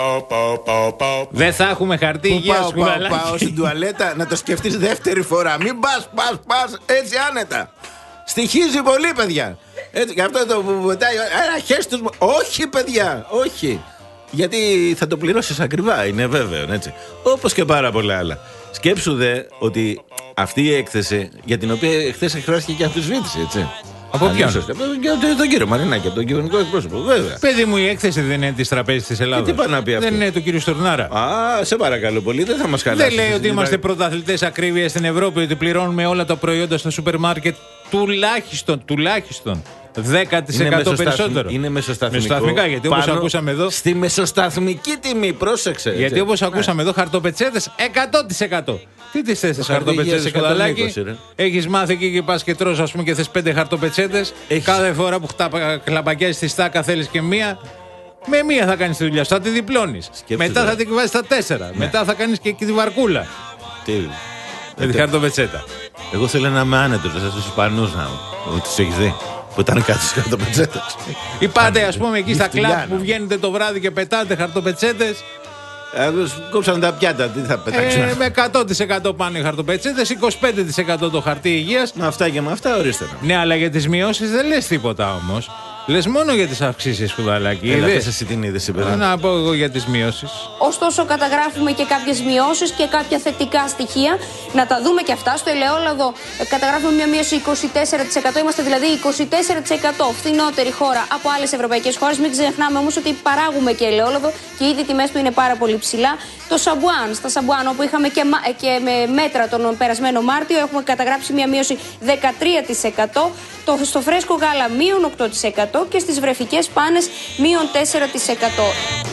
Δεν θα έχουμε χαρτί υγείας, Κουνταλάκι. Πάω στην τουαλέτα να το σκεφτείς δεύτερη φορά. Μην πας, πας, πας έτσι άνετα. Στοιχίζει πολύ, παιδιά. Έτσι, γι' αυτό το βουτάει. Ένα χέστος. Όχι, παιδιά, όχι. Γιατί θα το πληρώσεις ακριβά, είναι βέβαιο, έτσι. Όπως και πάρα πολλά άλλα. Σκέψου δε ότι αυτή η έκθεση, για την οποία χθες εκφράστηκε και αμφισβήτηση, έτσι. Από ποιον? Για τον κύριο Μαρινάκη, από τον κυβερνητικό εκπρόσωπο, βέβαια. Παιδί μου, η έκθεση δεν είναι της Τραπέζης της Ελλάδος. Και τι πάει να πει αυτό? Δεν είναι του κύριου Στουρνάρα. Α, σε παρακαλώ πολύ, δεν θα μας χαλάσει. Δεν λέει ότι είμαστε πρωταθλητές ακρίβειας στην Ευρώπη, ότι πληρώνουμε όλα τα προϊόντα στο σούπερ μάρκετ τουλάχιστον, τουλάχιστον δέκα τοις εκατό περισσότερο. Είναι μεσοσταθμικό. Μεσοσταθμικά, γιατί όπως ακούσαμε εδώ. Στη μεσοσταθμική τιμή, πρόσεξε. Γιατί όπως ακούσαμε εδώ, χαρτοπετσέτες εκατό τις εκατό. Τι τις θες τις χαρτοπετσέτες, Κουνταλάκι? Έχεις μάθει εκεί και πας και τρως, ας πούμε, και θες πέντε χαρτοπετσέτες. Κάθε φορά που κλαπακιάζεις τη στάκα θέλεις και μία. Με μία θα κάνεις τη δουλειά σου, θα τη διπλώνεις. Μετά θα την βάζεις στα τέσσερα. Ναι. Μετά θα κάνεις και τη βαρκούλα. Τι. Με τη χαρτοπετσέτα. Εγώ θέλω να είμαι άνετος, να σας τους Ισπανούς να τους έχεις δει. Που ήταν κάτι στις χαρτοπετσέτες. Ή πάτε, ας πούμε, εκεί στα κλαμπ που βγαίνετε το βράδυ και πετάτε χαρτοπετσέτες. Κόψαν τα πιάτα, τι θα πετάξουν. Ε, με εκατό τοις εκατό πάνε οι χαρτοπετσέτες, είκοσι πέντε τοις εκατό το χαρτί υγείας. Με αυτά και με αυτά, ορίστε. Ναι, αλλά για τις μειώσεις δεν λες τίποτα όμως. Λες μόνο για τις αυξήσεις, Χουδαλάκη. Έλα, πες εσύ την είδηση, παιδί. Να πω εγώ για τις μειώσεις. Ωστόσο, καταγράφουμε και κάποιες μειώσεις και κάποια θετικά στοιχεία. Να τα δούμε και αυτά. Στο ελαιόλαδο ε, καταγράφουμε μια μείωση είκοσι τέσσερα τοις εκατό. Είμαστε δηλαδή είκοσι τέσσερα τοις εκατό φθηνότερη χώρα από άλλες ευρωπαϊκές χώρες. Μην ξεχνάμε όμως ότι παράγουμε και ελαιόλαδο και ήδη οι τιμές του είναι πάρα πολύ ψηλά. Το σαμπουάν, στα σαμπουάν όπου είχαμε και, και με μέτρα τον περασμένο Μάρτιο, έχουμε καταγράψει μια μείωση δεκατρία τοις εκατό. Το, στο φρέσκο γάλα μείον οκτώ τοις εκατό και στις βρεφικές πάνες μείον τέσσερα τοις εκατό.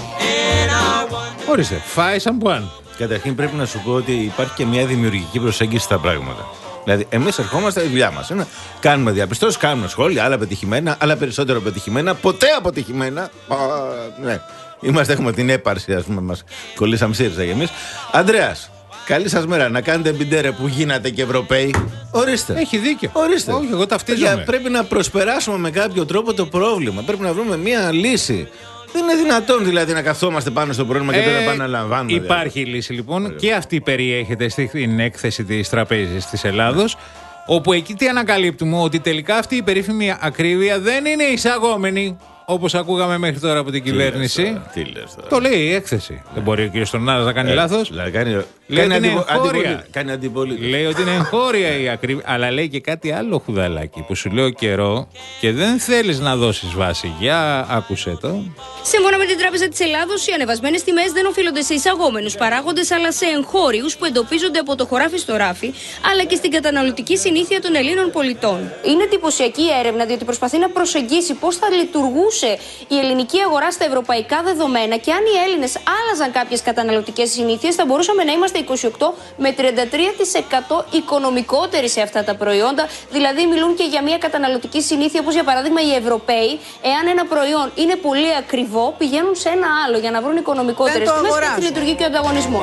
Ορίστε, φάει σαμπουάν. Καταρχήν πρέπει να σου πω ότι υπάρχει και μια δημιουργική προσέγγιση στα πράγματα. Δηλαδή, εμείς ερχόμαστε στη δουλειά μας. Κάνουμε διαπιστώσεις, κάνουμε σχόλια, άλλα πετυχημένα, άλλα περισσότερο πετυχημένα, ποτέ αποτυχημένα. Α, ναι. Είμαστε, έχουμε την έπαρση, ας πούμε, μας κολλήσαμε ΣΥΡΙΖΑ κι εμείς. Ανδρέας, καλή σας μέρα. Να κάνετε μπιντέρε που γίνατε και Ευρωπαίοι. Ορίστε. Έχει δίκιο. Ορίστε. Όχι, εγώ ταυτίζομαι. Για, πρέπει να προσπεράσουμε με κάποιο τρόπο το πρόβλημα. Πρέπει να βρούμε μια λύση. Δεν είναι δυνατόν δηλαδή να καθόμαστε πάνω στο πρόβλημα και ε, τώρα να επαναλαμβάνουμε. Υπάρχει δηλαδή. λύση λοιπόν. Ωραία. Και αυτή περιέχεται στην έκθεση της Τραπέζης της Ελλάδος. Ναι. Όπου εκεί τι ανακαλύπτουμε, ότι τελικά αυτή η περίφημη ακρίβεια δεν είναι εισαγόμενη. Όπως ακούγαμε μέχρι τώρα από την τι κυβέρνηση. Λες τώρα, τι λες τώρα. Το λέει η έκθεση. Ναι. Δεν μπορεί ο κ. Στρονάρας να κάνει ε, λάθος. Λέει, κάνει, λέει κάνει, ότι αντιπολί, κάνει αντιπολίτευση. Λέει ότι είναι εγχώρια η ακρίβεια. Αλλά λέει και κάτι άλλο, Χουδαλάκι, που σου λέω καιρό και δεν θέλεις να δώσεις βάση. Για άκουσε το. Σύμφωνα με την Τράπεζα της Ελλάδος, οι ανεβασμένες τιμές δεν οφείλονται σε εισαγόμενους παράγοντες, αλλά σε εγχώριους που εντοπίζονται από το χωράφι στο ράφι, αλλά και στην καταναλωτική συνήθεια των Ελλήνων πολιτών. Είναι εντυπωσιακή η έρευνα, διότι προσπαθεί να προσεγγίσει πώς θα λειτουργούσε η ελληνική αγορά στα ευρωπαϊκά δεδομένα και αν οι Έλληνες άλλαζαν κάποιες καταναλωτικές συνήθειες, θα μπορούσαμε να είμαστε είκοσι οκτώ με τριάντα τρία τοις εκατό οικονομικότεροι σε αυτά τα προϊόντα. Δηλαδή, μιλούν και για μια καταναλωτική συνήθεια, όπως για παράδειγμα οι Ευρωπαίοι, εάν ένα προϊόν είναι πολύ ακριβό, πηγαίνουν σε ένα άλλο για να βρουν οικονομικότερες τιμές και έτσι λειτουργεί και ο ανταγωνισμός.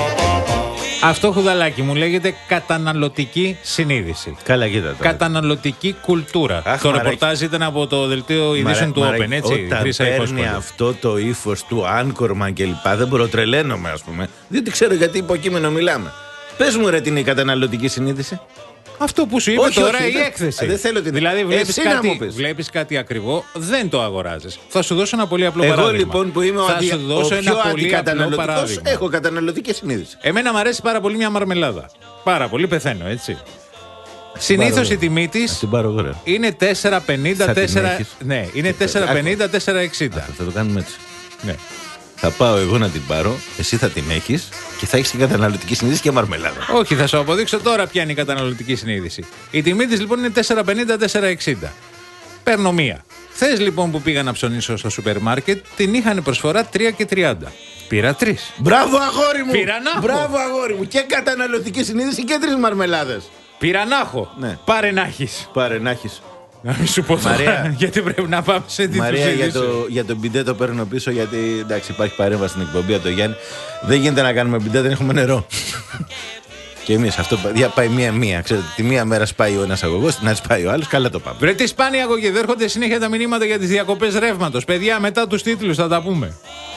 Αυτό, Χουδαλάκι μου, λέγεται καταναλωτική συνείδηση. Καλά, κοίτα τώρα. Καταναλωτική κουλτούρα. Αχ, το μαράκι. ρεπορτάζ ήταν από το δελτίο ειδήσεων του Μαράκι, Open, έτσι. Όταν παίρνει αυτό το ύφος του Anchorman και λοιπά, δεν μπορώ, τρελαίνομαι, ας πούμε. Διότι ξέρω γιατί υποκείμενο μιλάμε. Πες μου, ρε, την η καταναλωτική συνείδηση. Αυτό που σου είπε όχι, τώρα όχι, η δεν, έκθεση. Δεν θέλω την... Δηλαδή, βλέπεις κάτι, βλέπεις κάτι ακριβό, δεν το αγοράζεις. Θα σου δώσω ένα πολύ απλό Εγώ, παράδειγμα. Εγώ λοιπόν που είμαι ο, αντι... σου δώσω ο πιο ένα πολύ απλό παράδειγμα. Έχω καταναλωτική συνείδηση. Εμένα μου αρέσει πάρα πολύ μια μαρμελάδα. Πάρα πολύ, πεθαίνω, έτσι. Συνήθως η τιμή της είναι τέσσερα πενήντα, ναι, είναι τέσσερα πενήντα, τέσσερα εξήντα. Θα το κάνουμε έτσι. Ναι. Θα πάω εγώ να την πάρω, εσύ θα την έχεις και θα έχεις και καταναλωτική συνείδηση και μαρμελάδα. Όχι, θα σου αποδείξω τώρα ποια είναι η καταναλωτική συνείδηση. Η τιμή της λοιπόν είναι τέσσερα πενήντα, τέσσερα εξήντα. Παίρνω μία. Χθες λοιπόν που πήγα να ψωνίσω στο σούπερ μάρκετ, την είχαν προσφορά τρία και τριάντα. Πήρα τρεις. Μπράβο, αγόρι μου! Πήρα να έχω. Μπράβο, αγόρι μου! Και καταναλωτική συνείδηση και τρεις μαρμελάδες. Πήρα να έχω. Ναι. Πάρε να έχεις. Πάρε να έχεις. Να μην σου πω Μαρία, γιατί πρέπει να πάμε σε την Μαρία, για το, για το μπιντέ το παίρνω πίσω, γιατί εντάξει, υπάρχει παρέμβαση στην εκπομπή από το Γιάννη. Δεν γίνεται να κάνουμε μπιντέ, δεν έχουμε νερό. Και εμείς αυτό πάει μία-μία. Ξέρετε, τη μία μέρα σπάει ο ένας αγωγός, την άλλη σπάει ο άλλος. Καλά το πάμε. Βρε, τι σπάνια αγωγή. Δεν έρχονται συνέχεια τα μηνύματα για τις διακοπές ρεύματος. Παιδιά, μετά τους τίτλους θα τα πούμε.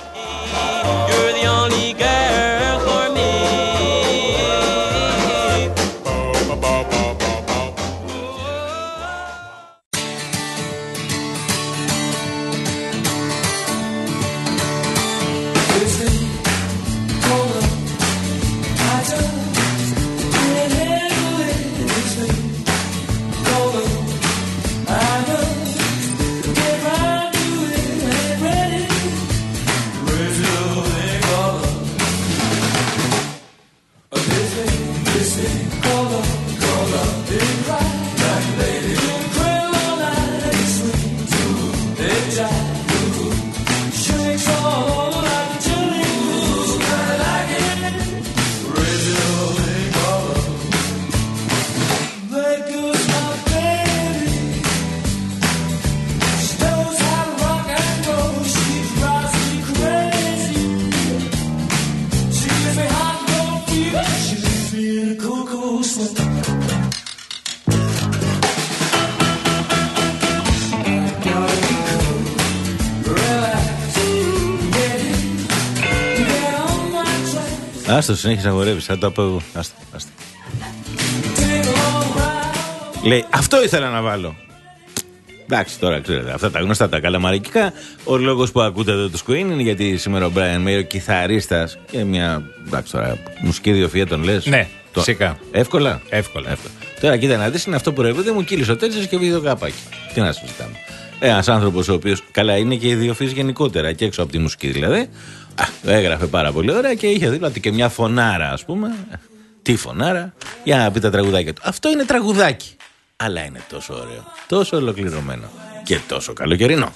Άστο, συνέχισε να αγορεύεις, θα το πω εγώ. Άστο, άστο. Λέει, αυτό ήθελα να βάλω. Εντάξει, τώρα ξέρετε, αυτά τα γνωστά τα καλαμαρικικά. Ο λόγος που ακούτε εδώ το Queen είναι γιατί σήμερα ο Brian May, ο κιθαρίστας και μια. Εντάξει, τώρα μουσική ιδιοφυΐα τον λες. Ναι, το... φυσικά. Εύκολα. Εύκολα. Εύκολα. Τώρα κοίτα να δεις, είναι αυτό που ρεύεται, μου κύλησε ο Τέτσερς και βίντεο καπάκι. Τι να συζητάμε. Ένας άνθρωπος ο οποίος καλά είναι και ιδιοφυής γενικότερα και έξω από τη μουσική δηλαδή. Α, έγραφε πάρα πολύ ωραία και είχε δίπλα και μια φωνάρα, ας πούμε. Τι φωνάρα, για να πει τα τραγουδάκια του. Αυτό είναι τραγουδάκι. Αλλά είναι τόσο ωραίο, τόσο ολοκληρωμένο και τόσο καλοκαιρινό.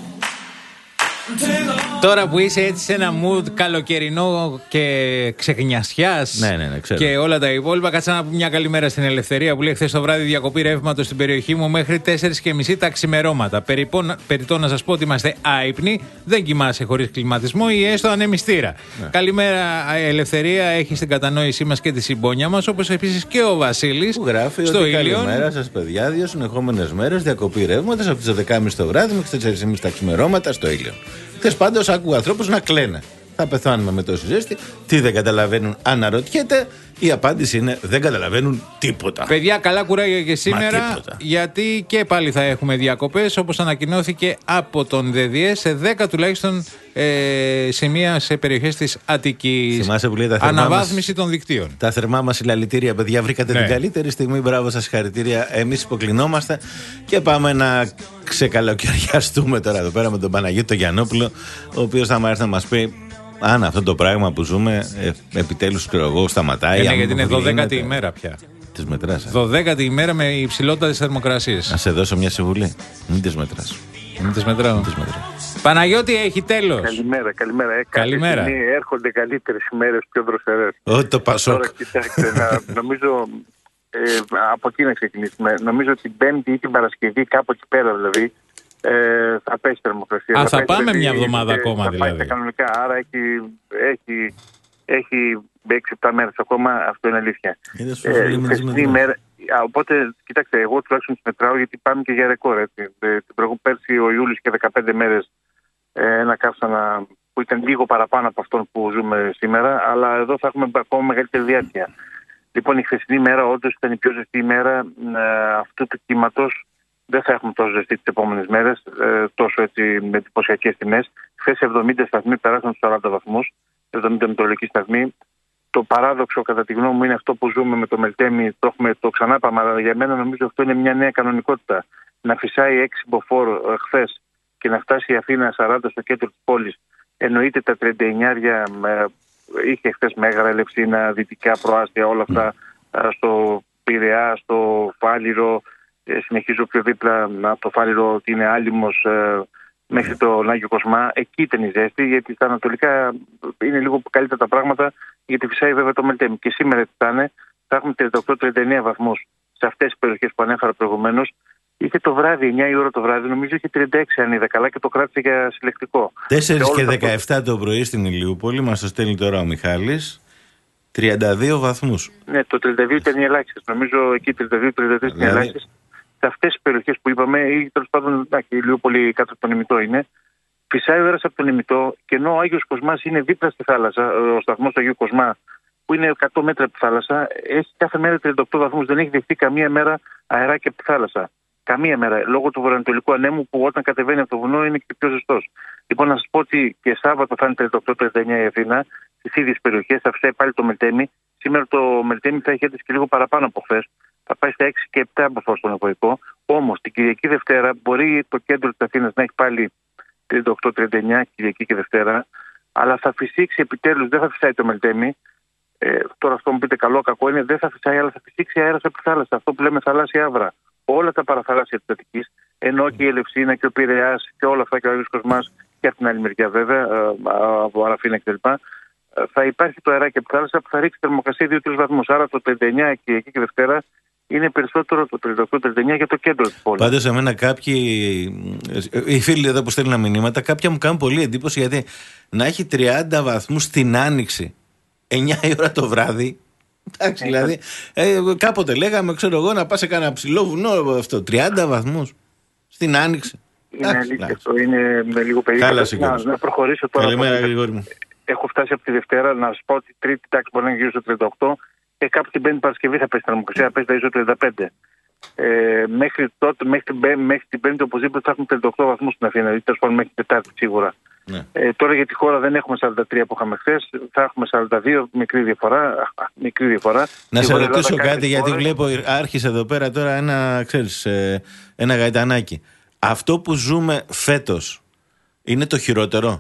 Τώρα που είσαι έτσι σε ένα mood καλοκαιρινό και ξεχνιασιάς, ναι, ναι, ναι, ξέρω. Και όλα τα υπόλοιπα, κάτσα να πούμε μια καλημέρα στην Ελευθερία που λέει: χθες το βράδυ διακοπή ρεύματος στην περιοχή μου μέχρι τέσσερις και μισή τα ξημερώματα. Περιττό να σας πω ότι είμαστε άυπνοι, δεν κοιμάσαι χωρίς κλιματισμό ή έστω ανεμιστήρα. Ναι. Καλημέρα, Ελευθερία, έχει στην κατανόησή μας και τη συμπόνια μας, όπως επίσης και ο Βασίλης. Που γράφει στο ότι Ήλιον. Καλημέρα σας, παιδιά. Δύο συνεχόμενες μέρες διακοπή ρεύματος από τις δώδεκα και μισή το βράδυ μέχρι τις τέσσερις και μισή τα ξημερώματα στο Ήλιον. Χθες πάντως άκουγα ανθρώπους να κλαίνε. Θα πεθάνουμε με τόση ζέστη. Τι δεν καταλαβαίνουν, αναρωτιέται. Η απάντηση είναι: δεν καταλαβαίνουν τίποτα. Παιδιά, καλά κουράγια και σήμερα. Γιατί και πάλι θα έχουμε διακοπές, όπως ανακοινώθηκε από τον ΔΔΕ σε δέκα τουλάχιστον ε, σημεία σε περιοχές της Αττικής. Θυμάσαι που λέει τα αναβάθμιση μας, των δικτύων. Τα θερμά μας συλλαλητήρια, παιδιά. Βρήκατε ναι. την καλύτερη στιγμή. Μπράβο σας, συγχαρητήρια. Εμείς υποκλεινόμαστε και πάμε να ξεκαλοκαιριαστούμε τώρα εδώ πέρα με τον Παναγιώτη τον Γιαννόπουλο, ο οποίος θα μας έρθει να μας πει αν αυτό το πράγμα που ζούμε ε, επιτέλους ξέρω εγώ σταματάει. Είναι γιατί είναι δωδέκατη ημέρα πια. Τις μετράς. δωδέκατη ημέρα με υψηλότατες θερμοκρασίες. Να σε δώσω μια συμβουλή. Μην τις μετράς. Μην τις μετράω. Παναγιώτη, έχει τέλος. Καλημέρα, καλημέρα. Ε, καλημέρα. Καλή, έρχονται καλύτερες ημέρες, πιο δροσερές. Ό, το Πασόκ. Τώρα κοιτάξτε, να, νομίζω ε, από εκεί να ξεκινήσουμε. Νομίζω ότι την Πέμπτη ή την Παρασκευή, κάπου εκεί πέρα δηλαδή, ε, θα πέσει η θερμοκρασία. Α, θα, θα πάμε δηλαδή, μια εβδομάδα ε, ακόμα θα δηλαδή. Πάει κανονικά, άρα έχει, έχει, έχει έξι επτά μέρες ακόμα, αυτό είναι αλήθεια. Ε, ημέρα, οπότε, κοιτάξτε, εγώ τουλάχιστον τις μετράω γιατί πάμε και για ρεκόρ. Έτσι. Την προηγούμενη πέρσι ο Ιούλης και δεκαπέντε μέρες ε, ένα καύσανα που ήταν λίγο παραπάνω από αυτόν που ζούμε σήμερα, αλλά εδώ θα έχουμε ακόμα μεγαλύτερη διάρκεια. Λοιπόν, η χθεσινή ημέρα όντως ήταν η πιο ζεστή ημέρα ε, αυτού του κύματος. Δεν θα έχουμε τόσο ζεστή τις επόμενες μέρες, ε, τόσο έτσι με εντυπωσιακές τιμές. Χθες εβδομήντα σταθμοί περάσαν στους σαράντα βαθμούς, εβδομήντα μετεωρολογικοί σταθμοί. Το παράδοξο, κατά τη γνώμη μου, είναι αυτό που ζούμε με το Μελτέμι. Το έχουμε το ξανά πάμε, αλλά για μένα νομίζω αυτό είναι μια νέα κανονικότητα. Να φυσάει έξι μποφόρ ε, χθες και να φτάσει η Αθήνα σαράντα στο κέντρο της πόλης. Εννοείται τα τριάντα εννιά ε, είχε χθες Μέγαρα, Ελευσίνα, Δυτικά Προάστια, όλα αυτά ε, στο Πειραιά, στο Φάληρο. Ε, συνεχίζω πιο δίπλα από το Φάληρο ότι είναι Άλυμος ε, μέχρι τον Άγιο Κοσμά. Εκεί ήταν η ζέστη, γιατί στα ανατολικά είναι λίγο καλύτερα τα πράγματα, γιατί φυσάει βέβαια το Μελτέμι. Και σήμερα τι θα είναι, θα έχουμε τριάντα οκτώ τριάντα εννέα βαθμούς σε αυτές τις περιοχές που ανέφερα προηγουμένως. Είχε το βράδυ, εννιά η ώρα το βράδυ, νομίζω είχε τριάντα έξι αν είδα καλά και το κράτησε για συλλεκτικό. τέσσερα και δεκαεπτά το πρωί στην Ηλιούπολη, μας το στέλνει τώρα ο Μιχάλης. τριάντα δύο βαθμούς. Ναι, το τριάντα δύο ήταν οι ελάχιστες. Νομίζω εκεί τριάντα δύο τριάντα τρία ήταν οι ελάχιστες. Σε αυτές τις περιοχές που είπαμε, ή τέλος πάντων, η Ηλιούπολη κάτω από τον ημιτό είναι, φυσάει ο αέρας από τον ημιτό και ενώ ο Άγιος Κοσμάς είναι δίπλα στη θάλασσα, ο σταθμός του Αγίου Κοσμά, που είναι εκατό μέτρα από τη θάλασσα, έχει κάθε μέρα τριάντα οκτώ βαθμούς, δεν έχει δεχτεί καμία μέρα αεράκι από τη θάλασσα. Καμία μέρα, λόγω του βορειοανατολικού ανέμου που όταν κατεβαίνει από το βουνό είναι και πιο ζεστός. Λοιπόν, να σας πω ότι και Σάββατο θα είναι τριάντα οκτώ τριάντα εννέα η Αθήνα, στις ίδιες περιοχές, θα φυσάει πάλι το Μελτέμι. Σήμερα το Μελτέμι θα έχει ένταση και λίγο παραπάνω από χθες. Θα πάει στα έξι και επτά από αυτό στον Ευρωπαϊκό. Όμως την Κυριακή Δευτέρα μπορεί το κέντρο της Αθήνας να έχει πάλι τριάντα οκτώ τριάντα εννέα Κυριακή και Δευτέρα, αλλά θα φυσήξει επιτέλους, δεν θα φυσάει το Μελτέμι. Ε, τώρα αυτό μου πείτε καλό, κακό είναι, δεν θα φυσάει, αλλά θα φυσήξει αέρας από τη θάλασσα. Αυτό που λέμε θαλάσσια άβρα. Όλα τα παραθαλάσσια της Αττικής, ενώ και η Ελευσίνα και ο Πειραιάς και όλα αυτά και ο Άγιος Κοσμάς και από την άλλη μεριά βέβαια, από Αραφίνα κτλ. Θα υπάρχει το αεράκι από τη θάλασσα που θα ρίξει θερμοκρασία δύο τρεις βαθμούς. Άρα το τριάντα εννέα Κυριακή και Δευτέρα είναι περισσότερο το τριάντα οκτώ τριάντα εννέα για το κέντρο της πόλης. Πάντως, εμένα κάποιοι, οι φίλοι εδώ που στέλνουν μηνύματα, κάποια μου κάνουν πολύ εντύπωση γιατί να έχει τριάντα βαθμούς στην Άνοιξη, εννιά η ώρα το βράδυ. Εντάξει, ε, δηλαδή, ε, κάποτε λέγαμε, ξέρω εγώ, να πας σε κάνα ψηλό βουνό αυτό. τριάντα βαθμούς στην Άνοιξη. Είναι αλήθεια αυτό, είναι με λίγο περίπου. Να, να προχωρήσω τώρα. Καλημέρα, Γρηγόρη μου. Έχω φτάσει από τη Δευτέρα να σας πω ότι Τρίτη τάξη μπορεί να είναι γύρω στο τριάντα οκτώ και κάπου την Πέμπτη Παρασκευή θα πέσει η θερμοκρασία, θα πέσει τα ίσο τριάντα πέντε. Ε, μέχρι, τότε, μέχρι, μέχρι την Πέμπτη οπωσδήποτε θα έχουμε τριάντα οκτώ βαθμούς στην Αθήνα, δηλαδή τέλος πάντων μέχρι την Τετάρτη σίγουρα. Ναι. Ε, τώρα για τη χώρα δεν έχουμε σαράντα τρία που είχαμε χθες, θα έχουμε σαράντα δύο, μικρή διαφορά. Μικρή διαφορά. Να σε ρωτήσω κάτι, γιατί χώρες. Βλέπω άρχισε εδώ πέρα τώρα ένα, ξέρεις, ένα γαϊτανάκι. Αυτό που ζούμε φέτος είναι το χειρότερο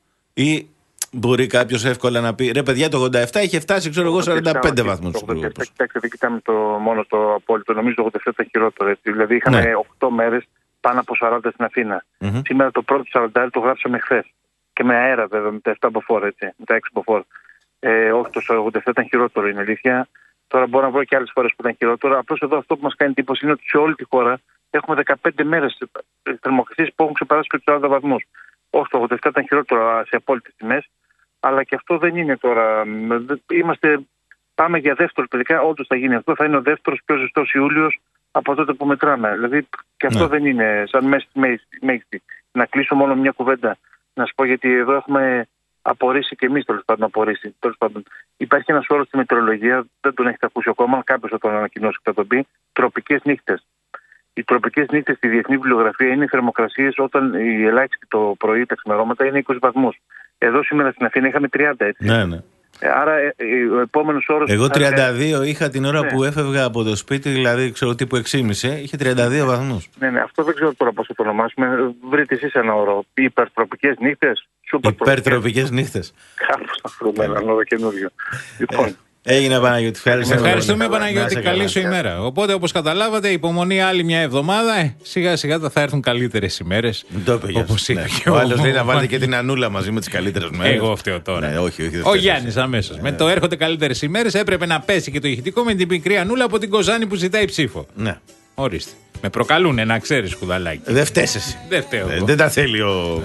ή μπορεί κάποιος εύκολα να πει ρε παιδιά το ογδόντα επτά είχε φτάσει ξέρω εγώ σαράντα πέντε βαθμούς. Κοιτάξτε, δεν κοιτάμε το, μόνο το απόλυτο, νομίζω το ογδόντα επτά ήταν χειρότερο. Έτσι. Δηλαδή είχαμε ναι. οκτώ μέρες πάνω από σαράντα στην Αθήνα. Mm-hmm. Σήμερα το πρώτο σαράντα το γράψαμε χθες. Και με αέρα βέβαια, με τα επτά μποφόρ, έτσι, με τα έξι μποφόρ. Ε, όχι το ογδόντα επτά ήταν χειρότερο, είναι αλήθεια. Τώρα μπορώ να βρω και άλλες φορές που ήταν χειρότερο. Απλώς εδώ αυτό που μας κάνει εντύπωση είναι ότι σε όλη τη χώρα έχουμε δεκαπέντε μέρες θερμοκρασίες που έχουν ξεπεράσει και τους σαράντα βαθμούς. Όχι, το ογδόντα επτά ήταν χειρότερο σε απόλυτες τιμές. Αλλά και αυτό δεν είναι τώρα. Είμαστε, πάμε για δεύτερο τελικά. Όντως θα γίνει αυτό. Θα είναι ο δεύτερος πιο ζεστός Ιούλιος από τότε που μετράμε. Δηλαδή και αυτό ναι. δεν είναι σαν μέση μέγιστη. Να κλείσω μόνο μια κουβέντα. Να σου πω γιατί εδώ έχουμε απορρίσει και εμείς τέλος πάντων απορρίσει. Τέλος πάντων. Υπάρχει ένας όρος στη μετεωρολογία, δεν τον έχετε ακούσει ακόμα, κάποιος θα τον ανακοινώσει και θα τον πει. Τροπικές νύχτες. Οι τροπικές νύχτες στη διεθνή βιβλιογραφία είναι οι θερμοκρασίες όταν η ελάχιστη το πρωί, τα ξημερώματα είναι είκοσι βαθμούς. Εδώ σήμερα στην Αθήνα είχαμε τριάντα, έτσι. Ναι, ναι. Άρα ο επόμενος όρος... Εγώ τριάντα δύο είναι... είχα την ώρα ναι. που έφευγα από το σπίτι, δηλαδή ξέρω τύπου έξι και μισή, είχε τριάντα δύο βαθμούς. Ναι, ναι, αυτό δεν ξέρω τώρα πώς θα το ονομάσουμε. Βρείτε εσείς ένα όρο. Υπερτροπικές νύχτες. Υπερτροπικές νύχτες. Κάπως θα βρούμε έναν όρο καινούριο. Λοιπόν... Έγινε Παναγιώτη. Ευχαριστούμε, Ευχαριστούμε Παναγιώτη. Καλή σου ημέρα. Οπότε, όπως καταλάβατε, υπομονή άλλη μια εβδομάδα. Ε, σιγά σιγά θα έρθουν καλύτερες ημέρες. Όπως είπε και ο άλλος λέει να βάλετε και την Ανούλα μαζί με τις καλύτερες μέρες. Εγώ φταίω τώρα. Ναι, όχι, όχι, ο Γιάννης αμέσως. Με το έρχονται καλύτερες ημέρες έπρεπε να πέσει και το ηχητικό με την πικρή Ανούλα από την Κοζάνη που ζητάει ψήφο. Ναι. Ορίστε. Με προκαλούνε να ξέρεις κουδαλάκι. Δεν φταίς εσύ. Δεν φταίω. Δεν τα θέλει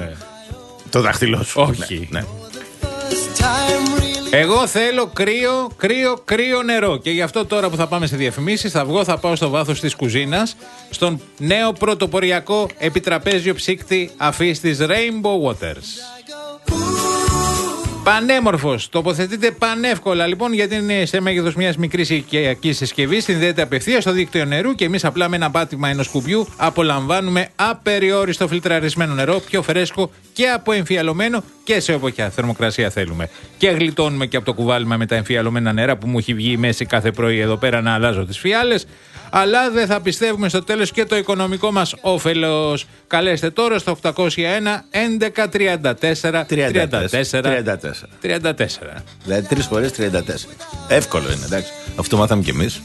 το δάχτυλό σου. Όχι. Εγώ θέλω κρύο, κρύο, κρύο νερό. Και γι' αυτό τώρα που θα πάμε σε διαφημίσεις θα βγω, θα πάω στο βάθος της κουζίνας, στον νέο πρωτοποριακό επιτραπέζιο ψύκτη αφής της Rainbow Waters. Πανέμορφος, τοποθετείται πανεύκολα λοιπόν, γιατί είναι σε μέγεθος μιας μικρής οικιακής συσκευής, συνδέεται απευθείας στο δίκτυο νερού και εμείς απλά με ένα πάτημα ενός κουμπιού απολαμβάνουμε απεριόριστο φιλτραρισμένο νερό, πιο φρέσκο και αποεμφιαλωμένο και σε όποια θερμοκρασία θέλουμε. Και γλιτώνουμε και από το κουβάλιμα με τα εμφιαλωμένα νερά που μου έχει βγει η μέση κάθε πρωί εδώ πέρα να αλλάζω τις φιάλες. Αλλά δεν θα πιστεύουμε στο τέλος και το οικονομικό μας όφελος. Καλέστε τώρα στο οκτακόσια ένα έντεκα τριάντα τέσσερα τριάντα τέσσερα τριάντα τέσσερα. Δηλαδή τρεις φορές τριάντα τέσσερα. Εύκολο είναι, εντάξει. Αυτό μάθαμε κι εμείς.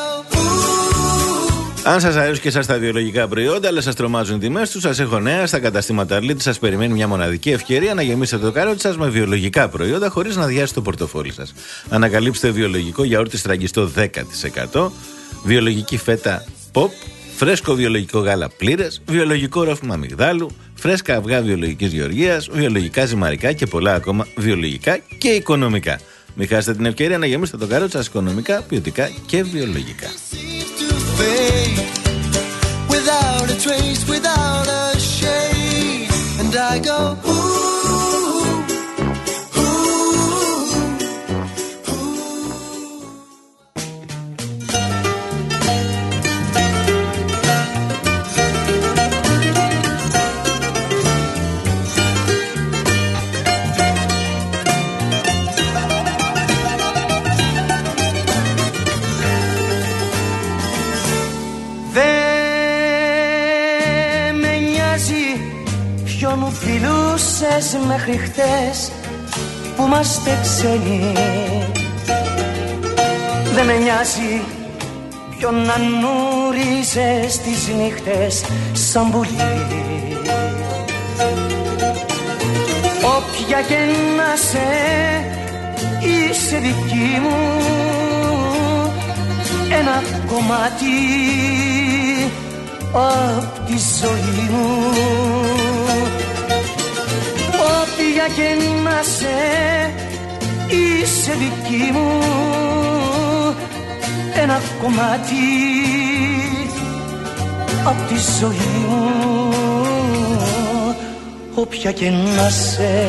Αν σας αρέσουν και εσάς τα βιολογικά προϊόντα, αλλά σας τρομάζουν οι τιμές τους, σας έχω νέα. Στα καταστήματα Αρλίτη σας περιμένει μια μοναδική ευκαιρία να γεμίσετε το καρότσι σας με βιολογικά προϊόντα χωρίς να αδειάσει το πορτοφόλι σας. Ανακαλύψτε βιολογικό γιαούρτι στραγγιστό δέκα τοις εκατό, βιολογική φέτα pop, φρέσκο βιολογικό γάλα πλήρες, βιολογικό ρόφημα αμυγδάλου, φρέσκα αυγά βιολογικής γεωργίας, βιολογικά ζυμαρικά και πολλά ακόμα βιολογικά και οικονομικά. Μην χάσετε την ευκαιρία να γεμίσετε το καρότσι σας οικονομικά, ποιοτικά και βιολογικά. Without a trace, without a shade, and I go ooh, ooh, φιλούσες μέχρι χτες που είμαστε ξένοι. Δεν με νοιάζει ποιον ανούριζες τις νύχτες σαν πουλί. Όποια και να σε είσαι δική μου, ένα κομμάτι απ' τη ζωή μου. Όποια και να σε είσαι δική μου, ένα κομμάτι απ' τη ζωή μου. Όποια και να σε,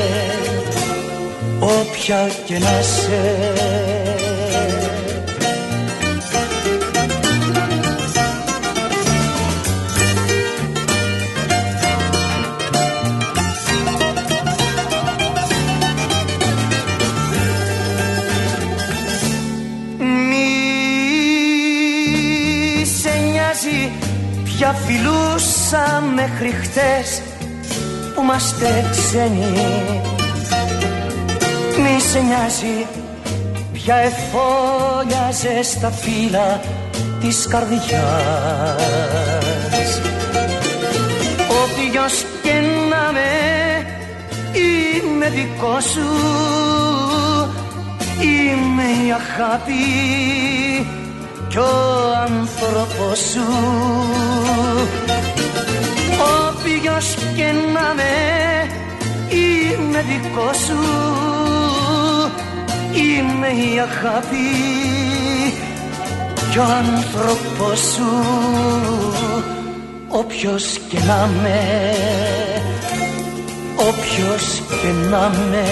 όποια και να σε. πια φιλούσα μέχρι χτες που είμαστε ξένοι. Μη σε νοιάζει, πια εφόλιαζε στα φύλλα της καρδιάς. Όποιος και να με είμαι δικό σου, είμαι η αγάπη κι ο άνθρωπος σου. Όποιος και να με είμαι δικό σου, είμαι η αγάπη κι ο άνθρωπος σου. Όποιος και να με, όποιος και να με,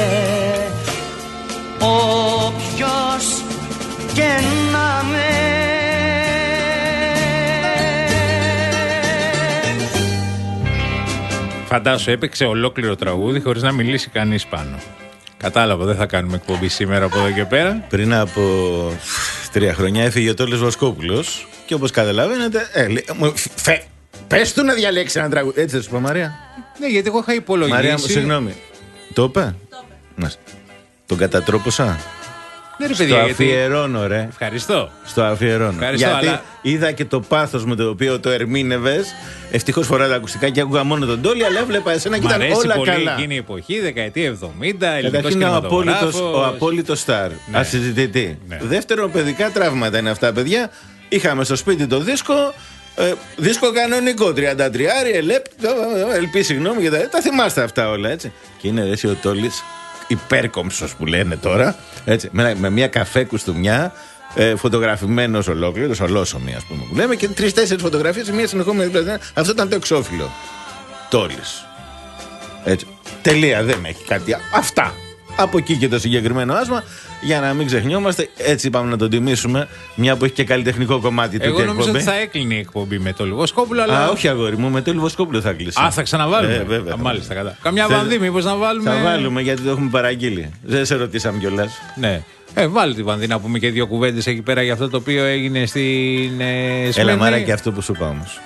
όποιος και να με. Φαντάσου, έπαιξε ολόκληρο τραγούδι χωρίς να μιλήσει κανείς πάνω. Κατάλαβα, δεν θα κάνουμε εκπομπή σήμερα από εδώ και πέρα. Πριν από τρία χρόνια έφυγε ο Τόλης Βοσκόπουλος και όπως καταλαβαίνετε, ε, φε, πες του να διαλέξει ένα τραγούδι. Έτσι δεν σου είπα, Μαρία? Ναι, γιατί εγώ είχα υπολογίσει. Μαρία μου, συγγνώμη. Το είπε? Να, τον κατατρόπωσα. Ναι, ρε παιδιά, στο αφιερώνω, ρε. Ευχαριστώ. Στο αφιερώνω. Ευχαριστώ, γιατί αλλά... είδα και το πάθος με το οποίο το ερμήνευες. Ευτυχώς φορά τα ακουστικά και άκουγα μόνο τον Τόλι, αλλά έβλεπα εσένα και ήταν όλα πολύ καλά. Εκείνη η εποχή, δεκαετία εβδομήντα, ελληνικός είναι κινηματογράφος. ο απόλυτος στάρ. Ναι. Ασυζητητή. Ναι. Δεύτερο, παιδικά τραύματα είναι αυτά, παιδιά. Είχαμε στο σπίτι το δίσκο. Ε, δίσκο κανονικό, τριάντα τρία, ελέπ, ελπί, συγγνώμη, και τα, τα θυμάστε αυτά όλα, έτσι. Και είναι έτσι ο Τόλης υπέρκομψος που λένε τώρα, έτσι, με, με μια καφέ κουστούμια, ε, φωτογραφημένος ολόκληρος, ολόσωμη ας πούμε που λέμε, και τρεις-τέσσερις φωτογραφίες σε μια συνεχόμενη δίπλα. Αυτό ήταν το εξώφυλλο. Τόλης. Έτσι. Τελεία, δεν έχει κάτι. Αυτά. Από εκεί και το συγκεκριμένο άσμα, για να μην ξεχνιόμαστε, έτσι είπαμε να τον τιμήσουμε, μια που έχει και καλλιτεχνικό κομμάτι του. Εγώ νομίζω ότι θα έκλεινε η εκπομπή με το Λιβοσκόπουλο, αλλά. Α, όχι αγόρι μου, με το Λιβοσκόπουλο θα κλείσει. Α, θα ξαναβάλουμε. Ε, βέβαια. Α, μάλιστα, κατά. Καμιά Θε... βανδύ, μήπως να βάλουμε. Θα βάλουμε, γιατί το έχουμε παραγγείλει. Δεν σε ρωτήσαμε κιόλας. Ναι. Ε, βάλει τη βανδύ να πούμε και δύο κουβέντες εκεί πέρα για αυτό το οποίο έγινε στην. Ε, Έλα, μάρα, και αυτό που σου είπα όμως.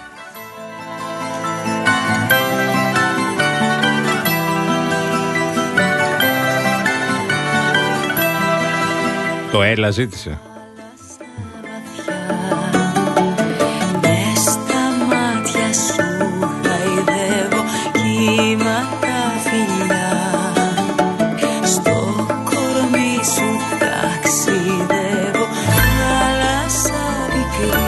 Το έλα ζήτησε. Μες στα μάτια σου χαϊδεύω κύματα φιλιά, στο κορμί σου ταξιδεύω θάλασσα πικρή,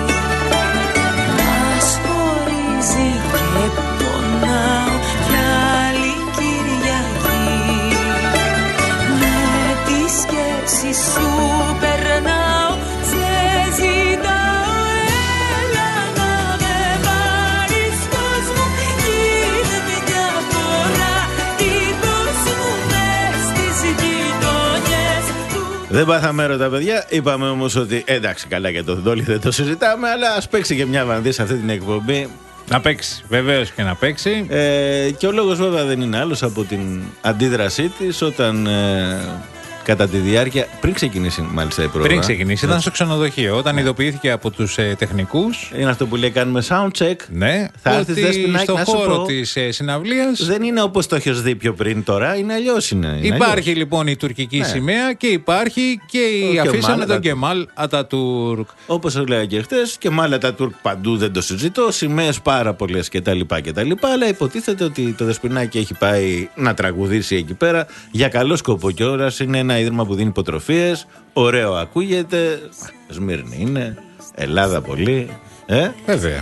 μας χωρίζει και πονάω κι άλλη Κυριακή. Με τη σκέψη σου περνάω, σε ζητάω, έλα να με πάρεις κόσμο. Είδε μια φορά τύπος μου μες στις γειτονιές. Δεν πάθαμε έρωτα, παιδιά. Είπαμε όμως ότι εντάξει, καλά, για το Δόλι δεν το συζητάμε, αλλά ας παίξει και μια βανδύ σε αυτή την εκπομπή. Να παίξει, βεβαίως και να παίξει. Ε, και ο λόγος βέβαια δεν είναι άλλος από την αντίδρασή της όταν ε, κατά τη διάρκεια, πριν ξεκινήσει μάλιστα η πρόγραμμα. Πριν ξεκινήσει, ήταν στο ξενοδοχείο. Όταν ναι. ειδοποιήθηκε από τους ε, τεχνικούς. Είναι αυτό που λέει κάνουμε sound check. Ναι, θα ότι στο χώρο της ε, συναυλίας. Δεν είναι όπως το έχεις δει πιο πριν τώρα, είναι αλλιώς. Είναι, είναι υπάρχει αλλιώς. λοιπόν η τουρκική ναι. σημαία και υπάρχει και η αφίσα με τον Κεμάλ Ατατούρκ. Όπως έλεγα και χτες, Κεμάλ Ατατούρκ παντού δεν το συζητώ. Σημαίες πάρα πολλές κτλ. Αλλά υποτίθεται ότι το Δεσποινάκι έχει πάει να τραγουδήσει εκεί πέρα για καλό σκοπό κιόλας. Είναι ένα ίδρυμα που δίνει υποτροφίες. Ωραίο ακούγεται. Σμύρνη είναι. Ελλάδα πολύ. Ε? Βέβαια.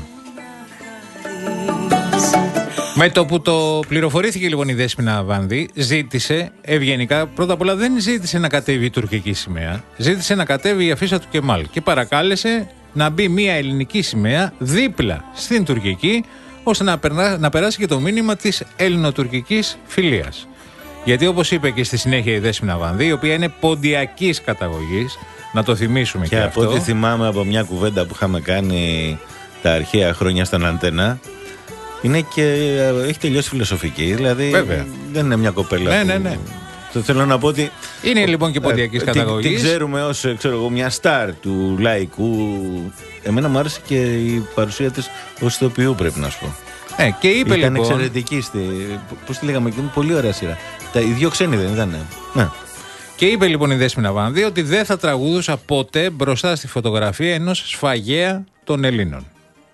Με το που το πληροφορήθηκε λοιπόν η Δέσποινα Βάνδη, ζήτησε ευγενικά, πρώτα απ' όλα δεν ζήτησε να κατέβει η τουρκική σημαία, ζήτησε να κατέβει η αφίσα του Κεμάλ και παρακάλεσε να μπει μια ελληνική σημαία δίπλα στην τουρκική, ώστε να, περνά, να περάσει και το μήνυμα της ελληνοτουρκικής φιλίας. Γιατί όπως είπε και στη συνέχεια η Δέσποινα Βάνδη, η οποία είναι ποντιακής καταγωγής, να το θυμίσουμε και, και αυτό. Και από ό,τι θυμάμαι από μια κουβέντα που είχαμε κάνει τα αρχαία χρόνια στον Αντένα, είναι και έχει τελειώσει φιλοσοφική, δηλαδή βέβαια. Δεν είναι μια κοπέλα ναι, που ναι, ναι. Το θέλω να πω ότι. Είναι λοιπόν και ποντιακής καταγωγής. Την ξέρουμε ως μια στάρ του λαϊκού. Εμένα μου άρεσε και η παρουσία της ως ηθοποιού, πρέπει να σου πω. Ε, και είπε ήταν λοιπόν. εξαιρετική. Στη... Πώς τη λέγαμε, είναι πολύ ωραία σειρά. Τα, οι δύο ξένοι δεν ήταν. Ναι. Και είπε λοιπόν η Δέσποινα Βανδύ ότι δεν θα τραγουδούσα ποτέ μπροστά στη φωτογραφία ενός σφαγέα των Ελλήνων.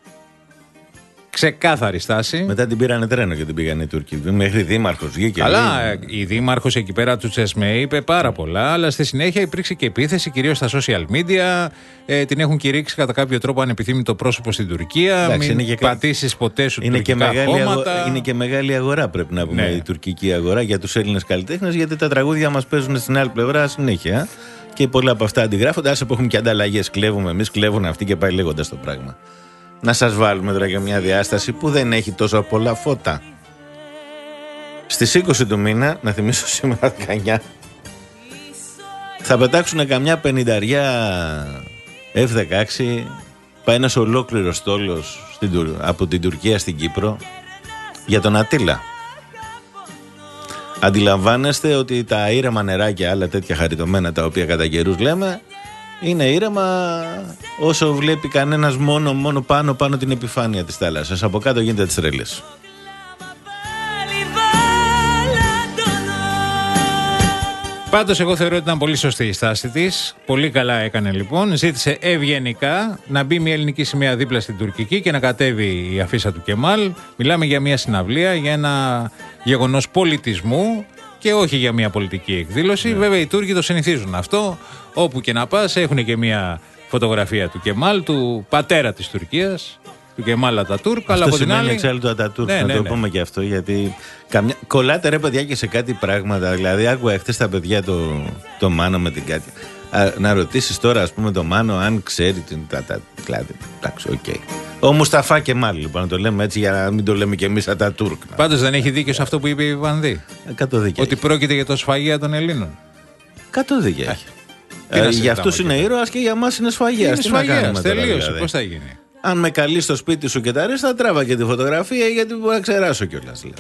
Ξεκάθαρη στάση. Μετά την πήρανε τρένο και την πήγανε οι Τούρκοι. Μέχρι δήμαρχος βγήκε. Αλλά η δήμαρχος εκεί πέρα του Τσεσμέ είπε πάρα πολλά, αλλά στη συνέχεια υπήρξε και επίθεση, κυρίως στα social media. Ε, την έχουν κηρύξει κατά κάποιο τρόπο ανεπιθύμητο πρόσωπο στην Τουρκία. Εντάξει, μην και... πατήσεις ποτέ σου είναι τουρκικά και κόμματα. Αγο... Είναι και μεγάλη αγορά, πρέπει να πούμε, ναι. Η τουρκική αγορά για τους Έλληνες καλλιτέχνες, γιατί τα τραγούδια μας παίζουν στην άλλη πλευρά συνέχεια. Και πολλά από αυτά αντιγράφονται. Άσε που έχουμε και ανταλλαγές. Κλέβουμε εμείς, κλέβουν αυτοί και πάει λέγοντας το πράγμα. Να σας βάλουμε τώρα για μια διάσταση που δεν έχει τόσο πολλά φώτα. Στις είκοσι του μήνα, να θυμίσω σήμερα δεκαεννιά, θα πετάξουν καμιά πενηνταριά εφ δεκαέξι, πάει ένας ολόκληρος στόλος στην, από την Τουρκία στην Κύπρο για τον Ατήλα. Αντιλαμβάνεστε ότι τα ήρεμα νερά και άλλα τέτοια χαριτωμένα τα οποία κατά καιρούς λέμε είναι ήρεμα όσο βλέπει κανένας μόνο, μόνο πάνω πάνω την επιφάνεια της θάλασσας. Από κάτω γίνεται τις τρέλες. Πάντως εγώ θεωρώ ότι ήταν πολύ σωστή η στάση της. Πολύ καλά έκανε λοιπόν. Ζήτησε ευγενικά να μπει μια ελληνική σημαία δίπλα στην τουρκική και να κατέβει η αφίσα του Κεμάλ. Μιλάμε για μια συναυλία, για ένα γεγονός πολιτισμού και όχι για μια πολιτική εκδήλωση. Yeah. Βέβαια οι Τούρκοι το συνηθίζουν αυτό. Όπου και να πας έχουν και μια φωτογραφία του Κεμάλ, του πατέρα της Τουρκίας, του Κεμάλ Ατατούρκ. Αυτό αλλά από την άλλη εξάλλου Ατατούρκ, ναι, να ναι, το ναι. πούμε και αυτό, γιατί καμιά... κολλάτε ρε παιδιά και σε κάτι πράγματα. Δηλαδή άκουγα χθες τα παιδιά το, το Μάνο με την Κάτια. Α, να ρωτήσεις τώρα ας πούμε το Μάνο αν ξέρει την Ατατούρκ. Εντάξει, οκ. Okay. Ο Μουσταφά Κεμάλ, λοιπόν, να το λέμε έτσι για να μην το λέμε κι εμείς Ατατούρκ. Πάντως δεν έχει δίκιο σε αυτό που είπε η Βανδύ. Εκατό δίκιο. Ότι πρόκειται για το σφαγεία των Ελλήνων. Εκατό δίκιο έχει. Ε, για αυτούς είναι ήρωας και για μας είναι σφαγέας. Είναι σφαγέας, τελείωσε. Πώς θα γίνει. Αν με καλείς στο σπίτι σου και τα ρίστα, τράβα και τη φωτογραφία γιατί μπορώ να ξεράσω κιόλας. Δηλαδή.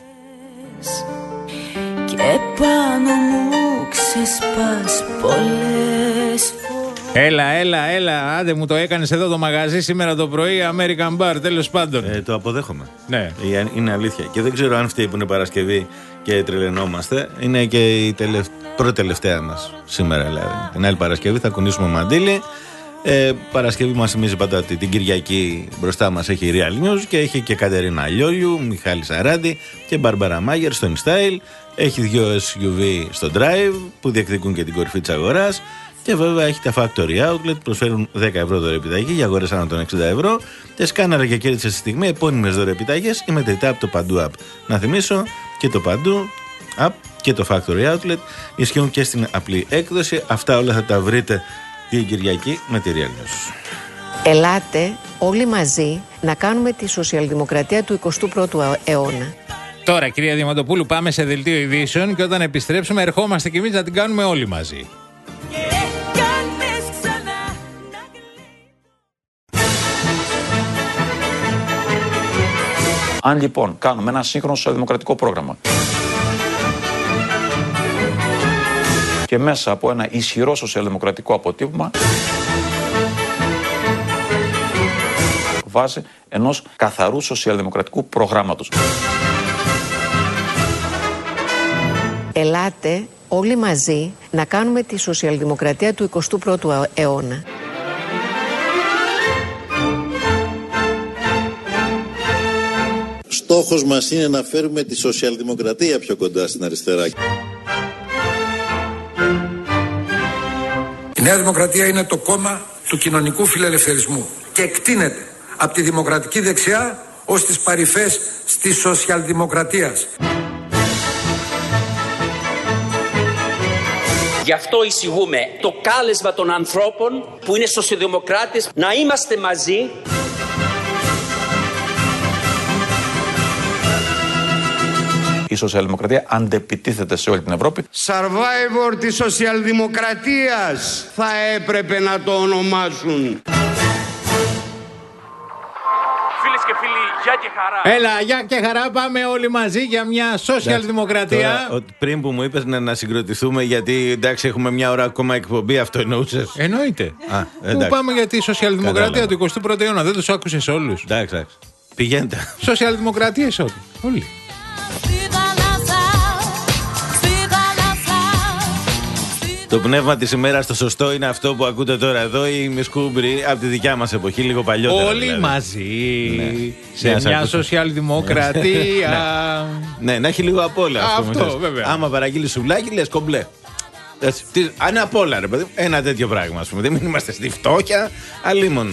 Και πάνω μου ξεσπάς πολλές. Έλα, έλα, έλα. Άντε μου το έκανες εδώ το μαγαζί σήμερα το πρωί. American Bar, τέλος πάντων. Ε, το αποδέχομαι. Ναι. Είναι αλήθεια. Και δεν ξέρω αν φταίει που είναι Παρασκευή και τρελαινόμαστε. Είναι και η τελευ... πρώτη τελευταία μας σήμερα, δηλαδή. Την άλλη Παρασκευή θα κουνήσουμε μαντίλι. Ε, Παρασκευή μας θυμίζει πάντα ότι την Κυριακή μπροστά μας έχει Real News και έχει και Κατερίνα Λιόλιου, Μιχάλη Σαράντη και Μπάρμπαρα Μάγερ στο InStyle. Έχει δύο ες γιου βι στο Drive που διεκδικούν και την κορυφή της αγοράς. Και βέβαια έχει τα Factory Outlet που προσφέρουν δέκα ευρώ δωρεπιταγή για αγορές άνω των εξήντα ευρώ. Και σκάναρα και κέρδισε στη στιγμή επώνυμες δωρεπιταγές ή μετρητά από το Παντού App. Να θυμίσω και το Παντού App και το Factory Outlet ισχύουν και στην απλή έκδοση. Αυτά όλα θα τα βρείτε την Κυριακή με τη Real News. Ελάτε όλοι μαζί να κάνουμε τη σοσιαλδημοκρατία του εικοστού πρώτου αιώνα. Τώρα, κυρία Διαμαντοπούλου, πάμε σε δελτίο ειδήσεων και όταν επιστρέψουμε, ερχόμαστε κι εμείς να την κάνουμε όλοι μαζί. Αν λοιπόν κάνουμε ένα σύγχρονο σοσιαλδημοκρατικό πρόγραμμα και μέσα από ένα ισχυρό σοσιαλδημοκρατικό αποτύπωμα βάσει ενός καθαρού σοσιαλδημοκρατικού προγράμματος. Ελάτε όλοι μαζί να κάνουμε τη σοσιαλδημοκρατία του εικοστού πρώτου αιώνα. Στόχος μας είναι να φέρουμε τη σοσιαλδημοκρατία πιο κοντά στην αριστερά. Η Νέα Δημοκρατία είναι το κόμμα του κοινωνικού φιλελευθερισμού και εκτείνεται από τη δημοκρατική δεξιά ως τις παρυφές της σοσιαλδημοκρατίας. Γι' αυτό εισηγούμε το κάλεσμα των ανθρώπων που είναι σοσιαλδημοκράτες να είμαστε μαζί. Η σοσιαλδημοκρατία αντεπιτίθεται σε όλη την Ευρώπη. Survivor της σοσιαλδημοκρατίας θα έπρεπε να το ονομάσουν. Φίλες Φίλες και φίλοι, γεια και χαρά. Έλα, γεια και χαρά, πάμε όλοι μαζί για μια σοσιαλδημοκρατία. Τώρα, πριν που μου είπες να, να συγκροτηθούμε, γιατί εντάξει έχουμε μια ώρα ακόμα εκπομπή, αυτό εννοούσες? Εννοείται. Α, που πάμε για τη σοσιαλδημοκρατία του εικοστού πρώτου αιώνα, δεν τους άκουσες όλους? Εντάξει, εντάξει. Πηγαίνετε. Σοσιαλδημοκρατίες όλοι. όλοι. Το πνεύμα της ημέρας το σωστό είναι αυτό που ακούτε τώρα εδώ, η Μισκούμπρη από τη δικιά μας εποχή, λίγο παλιότερα. Όλοι δηλαδή. μαζί, ναι. σε ναι, μια σοσιαλδημοκρατία. ναι. ναι, να έχει λίγο απ' όλα. Αυτό πούμε, βέβαια. Άμα παραγγείλει σουβλάκι, λες κομπλέ. Έτσι, τι, αν είναι απ' όλα, ρε παιδί, ένα τέτοιο πράγμα, ας πούμε. Δεν είμαστε στη φτώχεια, αλίμονο.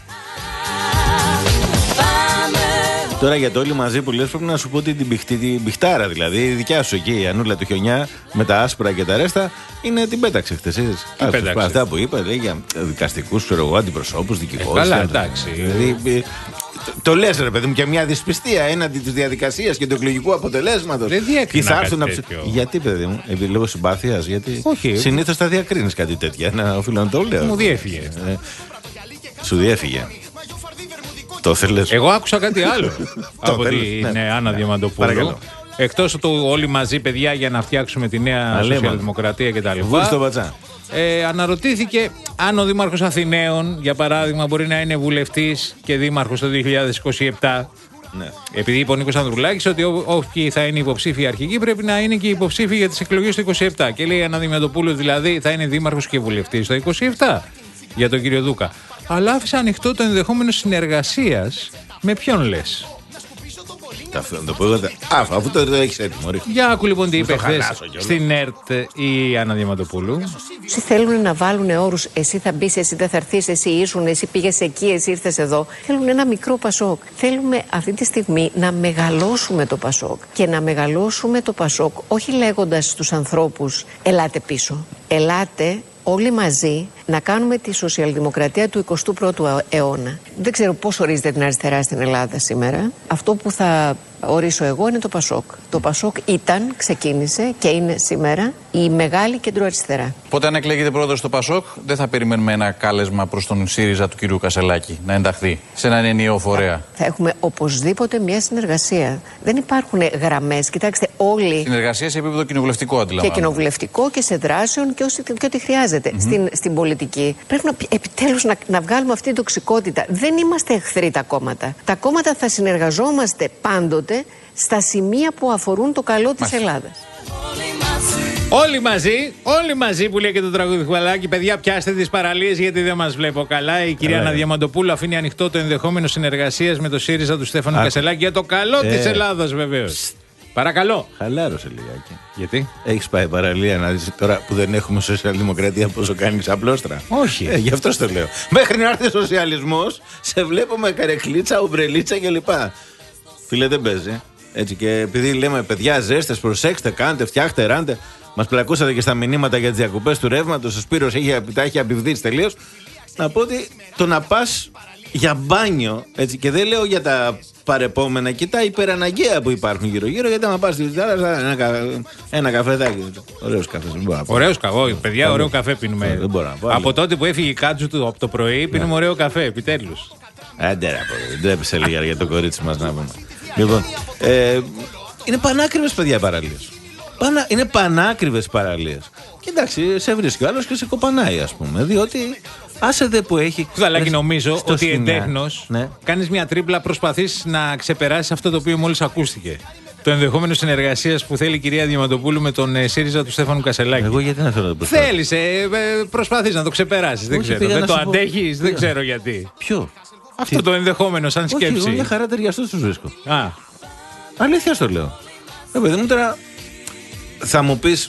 Τώρα για το όλοι μαζί που λες, πρέπει να σου πω ότι την, πηχτή, την πηχτάρα, δηλαδή η δικιά σου εκεί, η Ανούλα του Χιονιά με τα άσπρα και τα ρέστα, είναι την πέταξε χτες. Αυτά που είπα, λέει για δικαστικούς, ξέρω εγώ, αντιπροσώπους, δικηγόρους. Καλά, εντάξει. Δηλαδή, το, το λες ρε παιδί μου, και μια δυσπιστία έναντι της διαδικασίας και του εκλογικού αποτελέσματος. Δεν διέκρινα κάτι να... τέτοιο. Γιατί παιδί μου, επειδή λόγω συμπάθειας, γιατί όχι. Συνήθως τα διακρίνεις κάτι τέτοια. Να οφείλω να το λέω. Μου διέφυγε. Ε, σου διέφυγε. Το θέλες. Εγώ άκουσα κάτι άλλο από την ναι. Άννα Διαμαντοπούλου. Εκτός του όλοι μαζί, παιδιά, για να φτιάξουμε τη νέα σοσιαλδημοκρατία κτλ. Βούλστο πατσά. Ε, αναρωτήθηκε αν ο Δήμαρχος Αθηναίων, για παράδειγμα, μπορεί να είναι βουλευτής και δήμαρχος το δύο χιλιάδες είκοσι επτά. Ναι. Επειδή είπε ο Νίκος Ανδρουλάκης ότι όποιοι θα είναι υποψήφοι αρχικοί πρέπει να είναι και υποψήφοι για τις εκλογές του είκοσι επτά. Και λέει η Άννα Διαμαντοπούλου, δηλαδή θα είναι δήμαρχος και βουλευτής το είκοσι επτά για τον κύριο Δούκα. Αλλά άφησε ανοιχτό το ενδεχόμενο συνεργασίας. Με ποιον λες? Αυτό να το πω εγώ. Α, αφού το, το έχεις έτοιμο. Για άκου λοιπόν τι είπε χθες στην ΕΡΤ η Άννα Διαμαντοπούλου. Όσοι θέλουν να βάλουν όρους, εσύ θα μπεις, εσύ δεν θα έρθεις, εσύ ήσουν, εσύ πήγες εκεί, εσύ ήρθες εδώ. Θέλουν ένα μικρό Πασόκ. Θέλουμε αυτή τη στιγμή να μεγαλώσουμε το Πασόκ. Και να μεγαλώσουμε το Πασόκ όχι λέγοντας στους ανθρώπους ελάτε πίσω. Ελάτε όλοι μαζί να κάνουμε τη σοσιαλδημοκρατία του εικοστού πρώτου αιώνα. Δεν ξέρω πώς ορίζεται την αριστερά στην Ελλάδα σήμερα. Αυτό που θα ορίσω εγώ είναι το Πασόκ. Το Πασόκ ήταν, ξεκίνησε και είναι σήμερα η μεγάλη κεντροαριστερά. Οπότε αν εκλέγεται πρόεδρος στο Πασόκ, δεν θα περιμένουμε ένα κάλεσμα προς τον ΣΥΡΙΖΑ του κυρίου Κασελάκη να ενταχθεί σε έναν ενιαίο φορέα? Θα έχουμε οπωσδήποτε μια συνεργασία. Δεν υπάρχουν γραμμές. Κοιτάξτε, όλοι. Συνεργασία σε επίπεδο κοινοβουλευτικό, αντιλαμβάνομαι. Και κοινοβουλευτικό και σε δράσεων και, όσοι, και ό,τι χρειάζεται mm-hmm. στην, στην πολιτική. Πρέπει να, επιτέλους να, να βγάλουμε αυτή την τοξικότητα. Δεν είμαστε εχθροί τα κόμματα. Τα κόμματα θα συνεργαζόμαστε πάντοτε στα σημεία που αφορούν το καλό της Ελλάδας. Όλοι μαζί, όλοι μαζί που λέει και το τραγουδιχουαλάκι. Παιδιά, πιάστε τις παραλίες γιατί δεν μας βλέπω καλά. Η κυρία Άννα Διαμαντοπούλου αφήνει ανοιχτό το ενδεχόμενο συνεργασίας με το ΣΥΡΙΖΑ του Στέφανου Κασελάκη για το καλό ε. της Ελλάδας, βεβαίως. Παρακαλώ. Χαλάρωσε λιγάκι. Γιατί? Έχεις πάει παραλία να δεις τώρα που δεν έχουμε σοσιαλδημοκρατία πόσο κάνεις απλόστρα? Όχι. Ε, γι' αυτό το λέω. Μέχρι να έρθει ο σοσιαλισμός, σε βλέπω με καρεκλίτσα, ομπρελίτσα κλπ. Φίλε, δεν παίζει. Έτσι, και επειδή λέμε παιδιά, ζέστες, προσέξτε, κάντε, φτιάχτε, ράντε. Μας πλακούσατε και στα μηνύματα για τις διακοπές του ρεύματος. Ο Σπύρος έχει, τα έχει απειβδίσει τελείως. Να πω ότι το να πας για μπάνιο, έτσι, και δεν λέω για τα παρεπόμενα και τα υπεραναγκαία που υπάρχουν γύρω-γύρω, γιατί άμα πας στη θάλασσα, ένα, κα, ένα καφεδάκι. Ωραίος καφές. Ωραίος καφέ, παιδιά, ωραίο καφέ πίνουμε. Δεν μπορώ να πω. Από τότε που έφυγε η κάτσου του από το πρωί, πίνουμε ωραίο καφέ, επιτέλους. Άντε ρε, δεν έπεσε λίγα για το κορίτσι μας να πούμε. Λοιπόν, ε, είναι πανάκριβες παιδιά παραλίες. Πανα, είναι πανάκριβες παραλίες. Και εντάξει, σε βρίσκει ο άλλος και σε κοπανάει, ας πούμε. Διότι άσε δε που έχει. Κουδαλάκι, νομίζω ότι εντέχνος ναι. κάνεις μια τρίπλα, προσπαθείς να ξεπεράσεις αυτό το οποίο μόλις ακούστηκε. Το ενδεχόμενο συνεργασίας που θέλει η κυρία Διαμαντοπούλου με τον ε, ΣΥΡΙΖΑ του Στέφανου Κασελάκη. Εγώ γιατί να θέλω να το προσπαθήσω. Θέλεις, ε, ε, προσπαθείς να το ξεπεράσεις. Δεν ξέρω. Δεν το αντέχεις, δεν ξέρω γιατί. Ποιο? Αυτό το ενδεχόμενο σαν σκέψη. Όχι, εγώ μια χαρά ταιριαστό τους βρίσκω. Α. Αλήθεια στο λέω. Ε, παιδί μου τώρα θα μου πεις,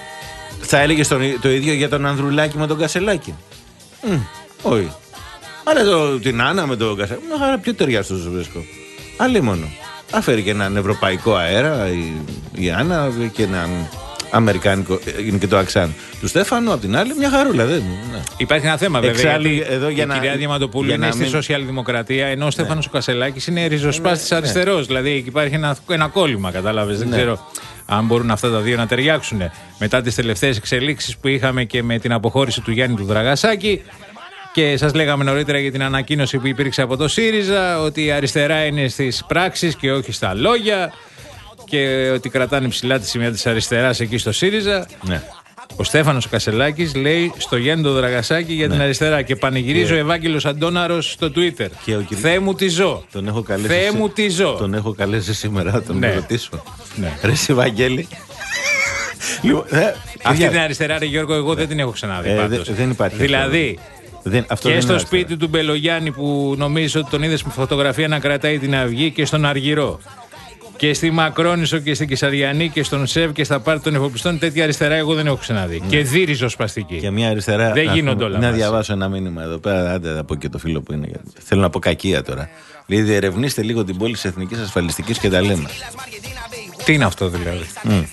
θα έλεγες το, το ίδιο για τον Ανδρουλάκη με τον Κασελάκη? Mm, όχι. Αλλά το, την Άννα με τον Κασελάκη, μια χαρά πιο ταιριαστό τους βρίσκω. Αλλή μόνο. Αφέρει και έναν ευρωπαϊκό αέρα η, η Άννα και έναν αμερικάνικο, είναι και το αξάν του Στέφανου, απ' την άλλη μια χαρούλα. Δεν, ναι. Υπάρχει ένα θέμα βέβαια. Εξάλλη, εδώ για η να, κυρία Διαμαντοπούλου είναι μην... στη σοσιαλδημοκρατία, ενώ ο ναι. Στέφανος ο Κασελάκης είναι ριζοσπάστης ναι. αριστερός. Ναι. Δηλαδή εκεί υπάρχει ένα, ένα κόλλημα, κατάλαβες. Ναι. Δεν ξέρω αν μπορούν αυτά τα δύο να ταιριάξουν. Μετά τις τελευταίες εξελίξεις που είχαμε και με την αποχώρηση του Γιάννη του Δραγασάκη, Και σας λέγαμε νωρίτερα για την ανακοίνωση που υπήρξε από το ΣΥΡΙΖΑ ότι η αριστερά είναι στις πράξεις και όχι στα λόγια και ότι κρατάνε ψηλά τη σημαία της αριστεράς εκεί στο ΣΥΡΙΖΑ. Ναι. Ο Στέφανος Κασελάκης λέει στο Γιάννη το Δραγασάκη για ναι. την αριστερά και πανηγυρίζει και... ο Ευάγγελος Αντώναρος στο Twitter. Κυρί... Θεέ μου τη ζω. Τον έχω καλέσει, Θεέ μου τη ζω. Τον έχω καλέσει σήμερα, τον ναι. ρωτήσω. Ναι. Ρε Ευαγγέλη. Λοιπόν, ε, αυτή την αριστερά, ρε Γιώργο, εγώ δεν την έχω ξαναδεί. Ε, πάντως. Δε, δεν υπάρχει. Δηλαδή, δεν, αυτό και δεν στο αριστερά. σπίτι του Μπελογιάννη που νομίζεις ότι τον είδες με φωτογραφία να κρατάει την αυγή και στον Αργυρό. Και στη Μακρόνισσο και στην Κεσαριανή και στον ΣΕΒ και στα πάρτι των εφοπλιστών, τέτοια αριστερά εγώ δεν έχω ξαναδεί. Ναι. Και δίριζοσπαστική. Και μια αριστερά. Δεν γίνονται όλα. Να διαβάσω ένα μήνυμα εδώ πέρα. Άντε να πω και το φίλο που είναι. Θέλω να πω κακία τώρα. Λέει, διερευνήστε λίγο την πόλη τη Εθνική Ασφαλιστική και τα λέμε. Τι είναι αυτό δηλαδή. Mm.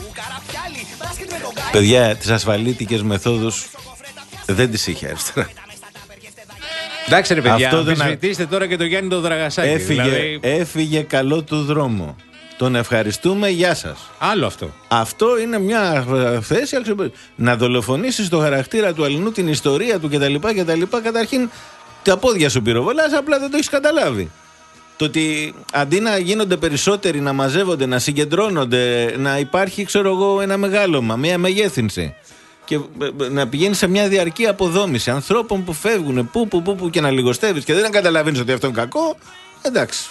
Παιδιά, τις ασφαλίτικες μεθόδους δεν τις είχε αριστερά. Εντάξει ρε παιδιά, αμφισβητήστε τώρα και το Γιάννη το Δραγασάκη. Έφυγε, δηλαδή... έφυγε καλό του δρόμο. Τον ευχαριστούμε, γεια σας. Άλλο αυτό. Αυτό είναι μια θέση να δολοφονήσεις το χαρακτήρα του αλληνού, την ιστορία του κτλ. κτλ. Καταρχήν τα πόδια σου πυροβολάς, απλά δεν το έχεις καταλάβει. Το ότι αντί να γίνονται περισσότεροι, να μαζεύονται, να συγκεντρώνονται, να υπάρχει, ξέρω εγώ, ένα μεγάλωμα, μια μεγέθυνση και να πηγαίνει σε μια διαρκή αποδόμηση ανθρώπων που φεύγουν, που, που, που, που και να λιγοστεύεις και δεν καταλαβαίνεις ότι αυτό είναι κακό, εντάξει.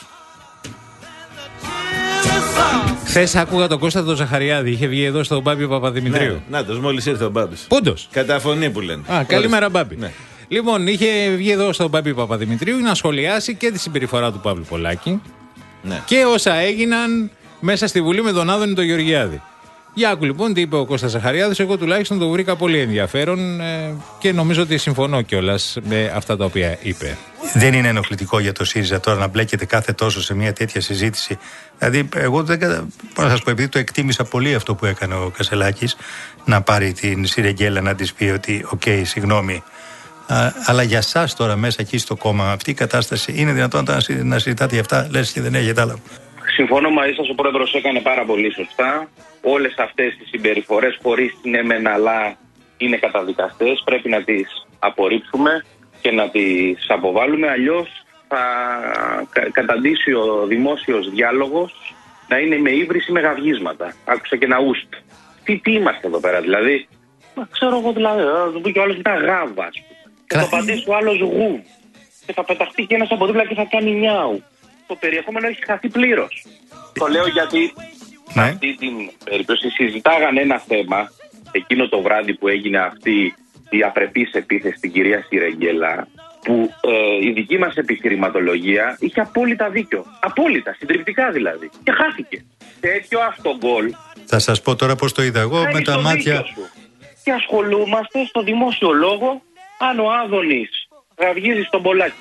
Χθες άκουγα τον Κώστα τον Ζαχαριάδη, είχε βγει εδώ στον Μπάμπη Παπαδημητρίου. Ναι, να το, μόλις ήρθε ο Μπάμπης. Πούντος. Κατά φωνή που λένε. Α, καλημέρα Μπάμπη. Ναι. Λοιπόν, είχε βγει εδώ στον Μπάμπη Παπαδημητρίου να σχολιάσει και τη συμπεριφορά του Παύλου Πολάκη ναι. και όσα έγιναν μέσα στη Βουλή με τον Άδωνη τον Γεωργιάδη. Για άκου λοιπόν τι είπε ο Κώστας Ζαχαριάδης, εγώ τουλάχιστον το βρήκα πολύ ενδιαφέρον ε, και νομίζω ότι συμφωνώ κιόλας με αυτά τα οποία είπε. Δεν είναι ενοχλητικό για το ΣΥΡΙΖΑ τώρα να μπλέκεται κάθε τόσο σε μια τέτοια συζήτηση. Δηλαδή, εγώ δεν κατα... μπορώ να σας πω, επειδή το εκτίμησα πολύ αυτό που έκανε ο Κασελάκης, να πάρει την Σιρεγγέλα να της πει ότι, οκ, okay, συγγνώμη. Α, αλλά για εσάς τώρα μέσα εκεί στο κόμμα, αυτή η κατάσταση είναι δυνατόν να, να συζητάτε για αυτά, λες και δεν έχετε άλλα. Συμφωνώ μαζί σας, ο πρόεδρος έκανε πάρα πολύ σωστά. Όλες αυτές τις συμπεριφορές χωρίς ναι μεν αλλά είναι καταδικαστές, πρέπει να τις απορρίψουμε και να τις αποβάλουμε, αλλιώς θα καταντήσει ο δημόσιος διάλογος να είναι με ύβριση με γαυγίσματα. Άκουσα και ένα ουστ. Τι, τι είμαστε εδώ πέρα δηλαδή. Μα ξέρω εγώ δηλαδή, θα του πει και ο άλλος ήταν γάβα. Και θα απαντήσει ο άλλος γου. Και θα πεταχτεί και ένας από δίπλα και θα κάνει νιάου. Το περιεχόμενο έχει χαθεί πλήρως. Το λέω γιατί σε αυτή την περίπτωση συζητάγανε ένα θέμα εκείνο το βράδυ που έγινε αυτή η απρεπής επίθεση στην κυρία Σιρεγγέλα, που ε, η δική μας επιχειρηματολογία είχε απόλυτα δίκιο. Απόλυτα, συντριπτικά δηλαδή. Και χάθηκε. Τέτοιο αυτογκολ. Θα σας πω τώρα πώς το είδα εγώ με τα μάτια. Και ασχολούμαστε στο δημόσιο λόγο αν ο Άδωνης γαυγίζει στον Πολάκη.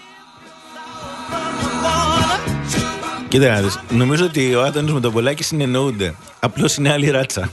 Κοίτα να δεις, νομίζω ότι ο Άδωνης με τον Πολάκη συνεννοούνται. Απλώς είναι άλλη ράτσα.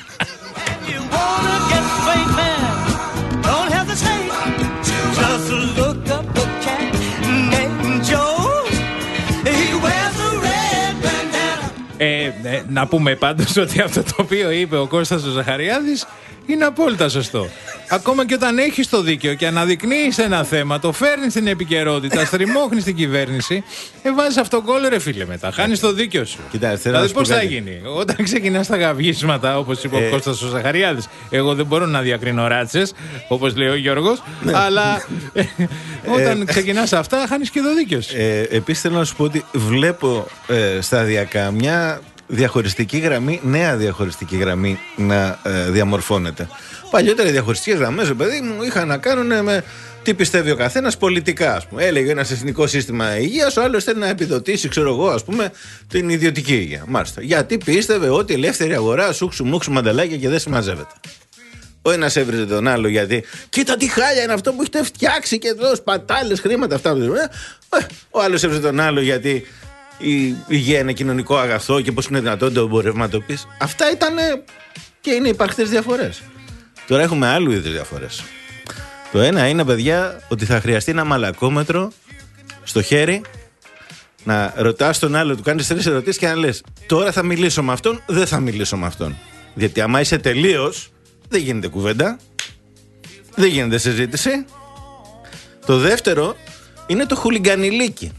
Ε, ε, να πούμε πάντως ότι αυτό το οποίο είπε ο Κώστας ο Ζαχαριάδης είναι απόλυτα σωστό. Ακόμα και όταν έχεις το δίκαιο και αναδεικνύεις ένα θέμα, το φέρνεις στην επικαιρότητα, στριμώχνεις την κυβέρνηση, ε, βάζεις αυτόν γκολ ρε φίλε μετά. Χάνεις το δίκαιο σου. Κοιτάξτε, δηλαδή πώς θα γίνει. Όταν ξεκινάς τα γαυγίσματα, όπως είπε ε... ο Κώστας ο Ζαχαριάδης, εγώ δεν μπορώ να διακρίνω ράτσες, όπως λέει ο Γιώργος, αλλά ε, όταν ξεκινάς αυτά, χάνεις και το δίκαιο σου. Ε, επίσης θέλω να σου πω ότι βλέπω ε, σταδιακά μια διαχωριστική γραμμή, νέα διαχωριστική γραμμή να ε, διαμορφώνεται. Παλιότερα οι διαχωριστικές γραμμές, παιδί μου, είχαν να κάνουν με τι πιστεύει ο καθένας πολιτικά. Ας πούμε. Έλεγε ένα εθνικό σύστημα υγείας, ο άλλος θέλει να επιδοτήσει, ξέρω εγώ, ας πούμε, την ιδιωτική υγεία. Μάλιστα. Γιατί πίστευε ότι η ελεύθερη αγορά, σούξου μουξου μανταλάκια και δεν συμμαζεύεται. Ο ένας έβριζε τον άλλο γιατί κοίτα τι χάλια είναι αυτό που έχετε φτιάξει και εδώ σπατάλες χρήματα αυτά. Ο άλλος έβριζε τον άλλο γιατί η υγεία είναι κοινωνικό αγαθό και πώς είναι δυνατόν το εμπορευματοποιείς. Αυτά ήταν και είναι υπαρκτές διαφορές. Τώρα έχουμε άλλου είδους διαφορές. Το ένα είναι, παιδιά, ότι θα χρειαστεί ένα μαλακόμετρο στο χέρι να ρωτάς τον άλλο, του κάνεις τρεις ερωτήσεις και να λες τώρα θα μιλήσω με αυτόν, δεν θα μιλήσω με αυτόν. Γιατί άμα είσαι τελείως, δεν γίνεται κουβέντα, δεν γίνεται συζήτηση. Το δεύτερο είναι το χουλιγκανιλίκι.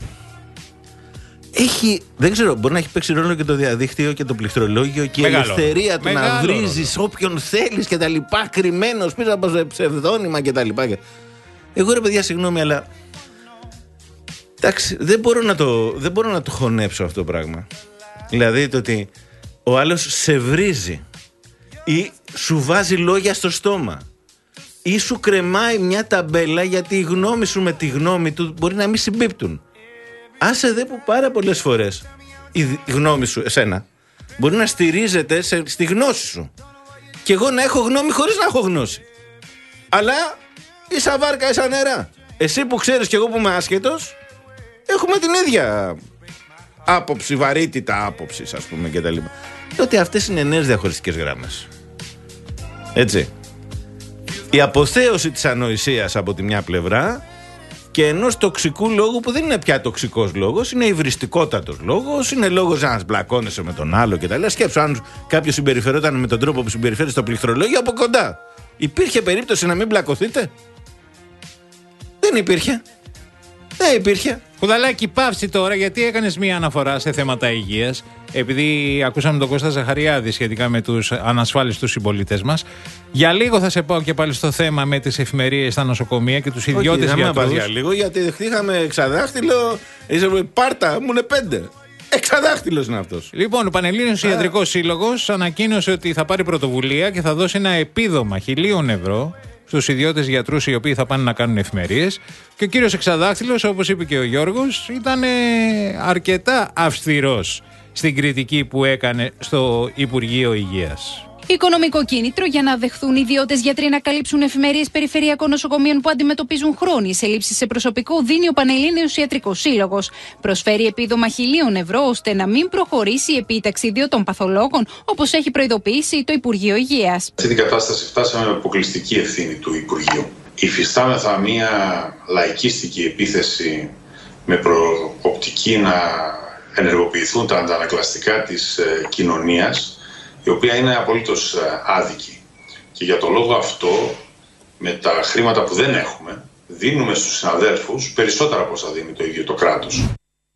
Έχει, δεν ξέρω, μπορεί να έχει παίξει ρόλο και το διαδίκτυο και το πληκτρολόγιο και Μεγάλο. η ελευθερία του Μεγάλο. να βρίζεις όποιον θέλεις και τα λοιπά, κρυμμένος πίσω από ψευδόνυμα και τα λοιπά. Εγώ ρε παιδιά, συγγνώμη, αλλά εντάξει, δεν μπορώ να το, δεν μπορώ να το χωνέψω αυτό το πράγμα. Δηλαδή το ότι ο άλλος σε βρίζει ή σου βάζει λόγια στο στόμα ή σου κρεμάει μια ταμπέλα γιατί η γνώμη σου με τη γνώμη του μπορεί να μην συμπίπτουν. Άσε δε που πάρα πολλές φορές η γνώμη σου, εσένα, μπορεί να στηρίζεται σε, στη γνώση σου. Και εγώ να έχω γνώμη χωρίς να έχω γνώση. Αλλά ίσα βάρκα, ίσα νερά. Εσύ που ξέρεις και εγώ που είμαι άσχετος, έχουμε την ίδια άποψη, βαρύτητα άποψης, ας πούμε, κτλ. Ότι αυτές είναι νέες διαχωριστικές γράμμες. Έτσι. Η αποθέωση της ανοησίας από τη μια πλευρά και ενός τοξικού λόγου που δεν είναι πια τοξικός λόγος, είναι υβριστικότατος λόγος, είναι λόγος να μπλακώνεσαι με τον άλλο κτλ. Σκέψου αν κάποιος συμπεριφερόταν με τον τρόπο που συμπεριφέρει στο πληκτρολόγιο από κοντά. Υπήρχε περίπτωση να μην μπλακωθείτε? Δεν υπήρχε. Δεν υπήρχε. Χουδαλάκη, παύση τώρα, γιατί έκανες μία αναφορά σε θέματα υγείας. Επειδή ακούσαμε τον Κώστα Ζαχαριάδη σχετικά με τους ανασφάλιστους συμπολίτες μας. Για λίγο θα σε πάω και πάλι στο θέμα με τις εφημερίες στα νοσοκομεία και τους ιδιώτες γιατρούς. Όχι, θα με για λίγο, γιατί δεχτήκαμε εξαδάχτυλο. Είσαι πάρτα, μου είναι πέντε. Εξαδάχτυλος είναι αυτός. Λοιπόν, ο Πανελλήνιος Ιατρικός Σύλλογος ανακοίνωσε ότι θα πάρει πρωτοβουλία και θα δώσει ένα επίδομα χιλίων ευρώ στους ιδιώτες γιατρούς οι οποίοι θα πάνε να κάνουν εφημερίες. Και ο κύριος Εξαδάχτυλος, όπως είπε και ο Γιώργος, ήταν αρκετά αυστηρός στην κριτική που έκανε στο Υπουργείο Υγείας. Οικονομικό κίνητρο για να δεχθούν ιδιώτες γιατροί να καλύψουν εφημερίες περιφερειακών νοσοκομείων που αντιμετωπίζουν χρόνιες ελλείψεις σε προσωπικό δίνει ο Πανελλήνιος Ιατρικός Σύλλογος. Προσφέρει επίδομα χιλίων ευρώ ώστε να μην προχωρήσει η επίταξη ιδιωτών παθολόγων, όπως έχει προειδοποιήσει το Υπουργείο Υγείας. Σε αυτή την κατάσταση φτάσαμε με αποκλειστική ευθύνη του Υπουργείου. Υφιστάμεθα μια λαϊκίστικη επίθεση με προοπτική να ενεργοποιηθούν τα αντανακλαστικά της ε, κοινωνίας, η οποία είναι απολύτως άδικη. Και για το λόγο αυτό, με τα χρήματα που δεν έχουμε, δίνουμε στους συναδέλφους περισσότερα από όσα δίνει το ίδιο το κράτος.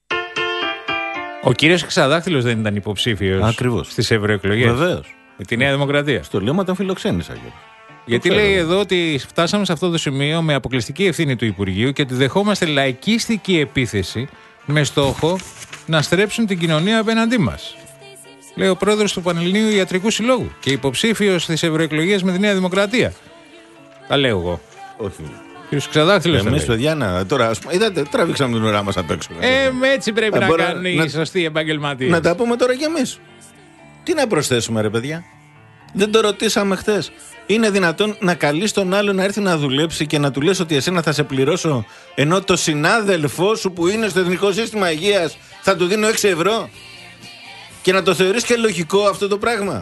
Ο κύριος Εξαδάχτυλος δεν ήταν υποψήφιος Ακριβώς. στις ευρωεκλογές? Βεβαίως. Με τη Νέα Δημοκρατία. Στο λέω, μα τον φιλοξένησα. Γιατί λέει εδώ ότι φτάσαμε σε αυτό το σημείο με αποκλειστική ευθύνη του Υπουργείου και ότι δεχόμαστε λαϊκίστικη επίθεση με στόχο να στρέψουν την κοινωνία απέναντί μας. Λέει ο πρόεδρος του Πανελληνίου Ιατρικού Συλλόγου και υποψήφιος στις ευρωεκλογές με τη Νέα Δημοκρατία. Τα λέω εγώ. Όχι. Κύριος Ξαδάχτυλος. Εμείς, παιδιά, να, τώρα, ας πούμε, είδατε, τραβήξαμε την ουρά μας απ' έξω. Ε, έτσι πρέπει να, να κάνουν οι να, σωστοί επαγγελματίες. Να τα πούμε τώρα κι εμείς. Τι να προσθέσουμε, ρε παιδιά? Δεν το ρωτήσαμε χτες. Είναι δυνατόν να καλείς τον άλλο να έρθει να δουλέψει και να του λες ότι εσένα θα σε πληρώσω, ενώ το συνάδελφό σου που είναι στο Εθνικό Σύστημα Υγείας θα του δίνω έξι ευρώ? Και να το θεωρείς και λογικό αυτό το πράγμα?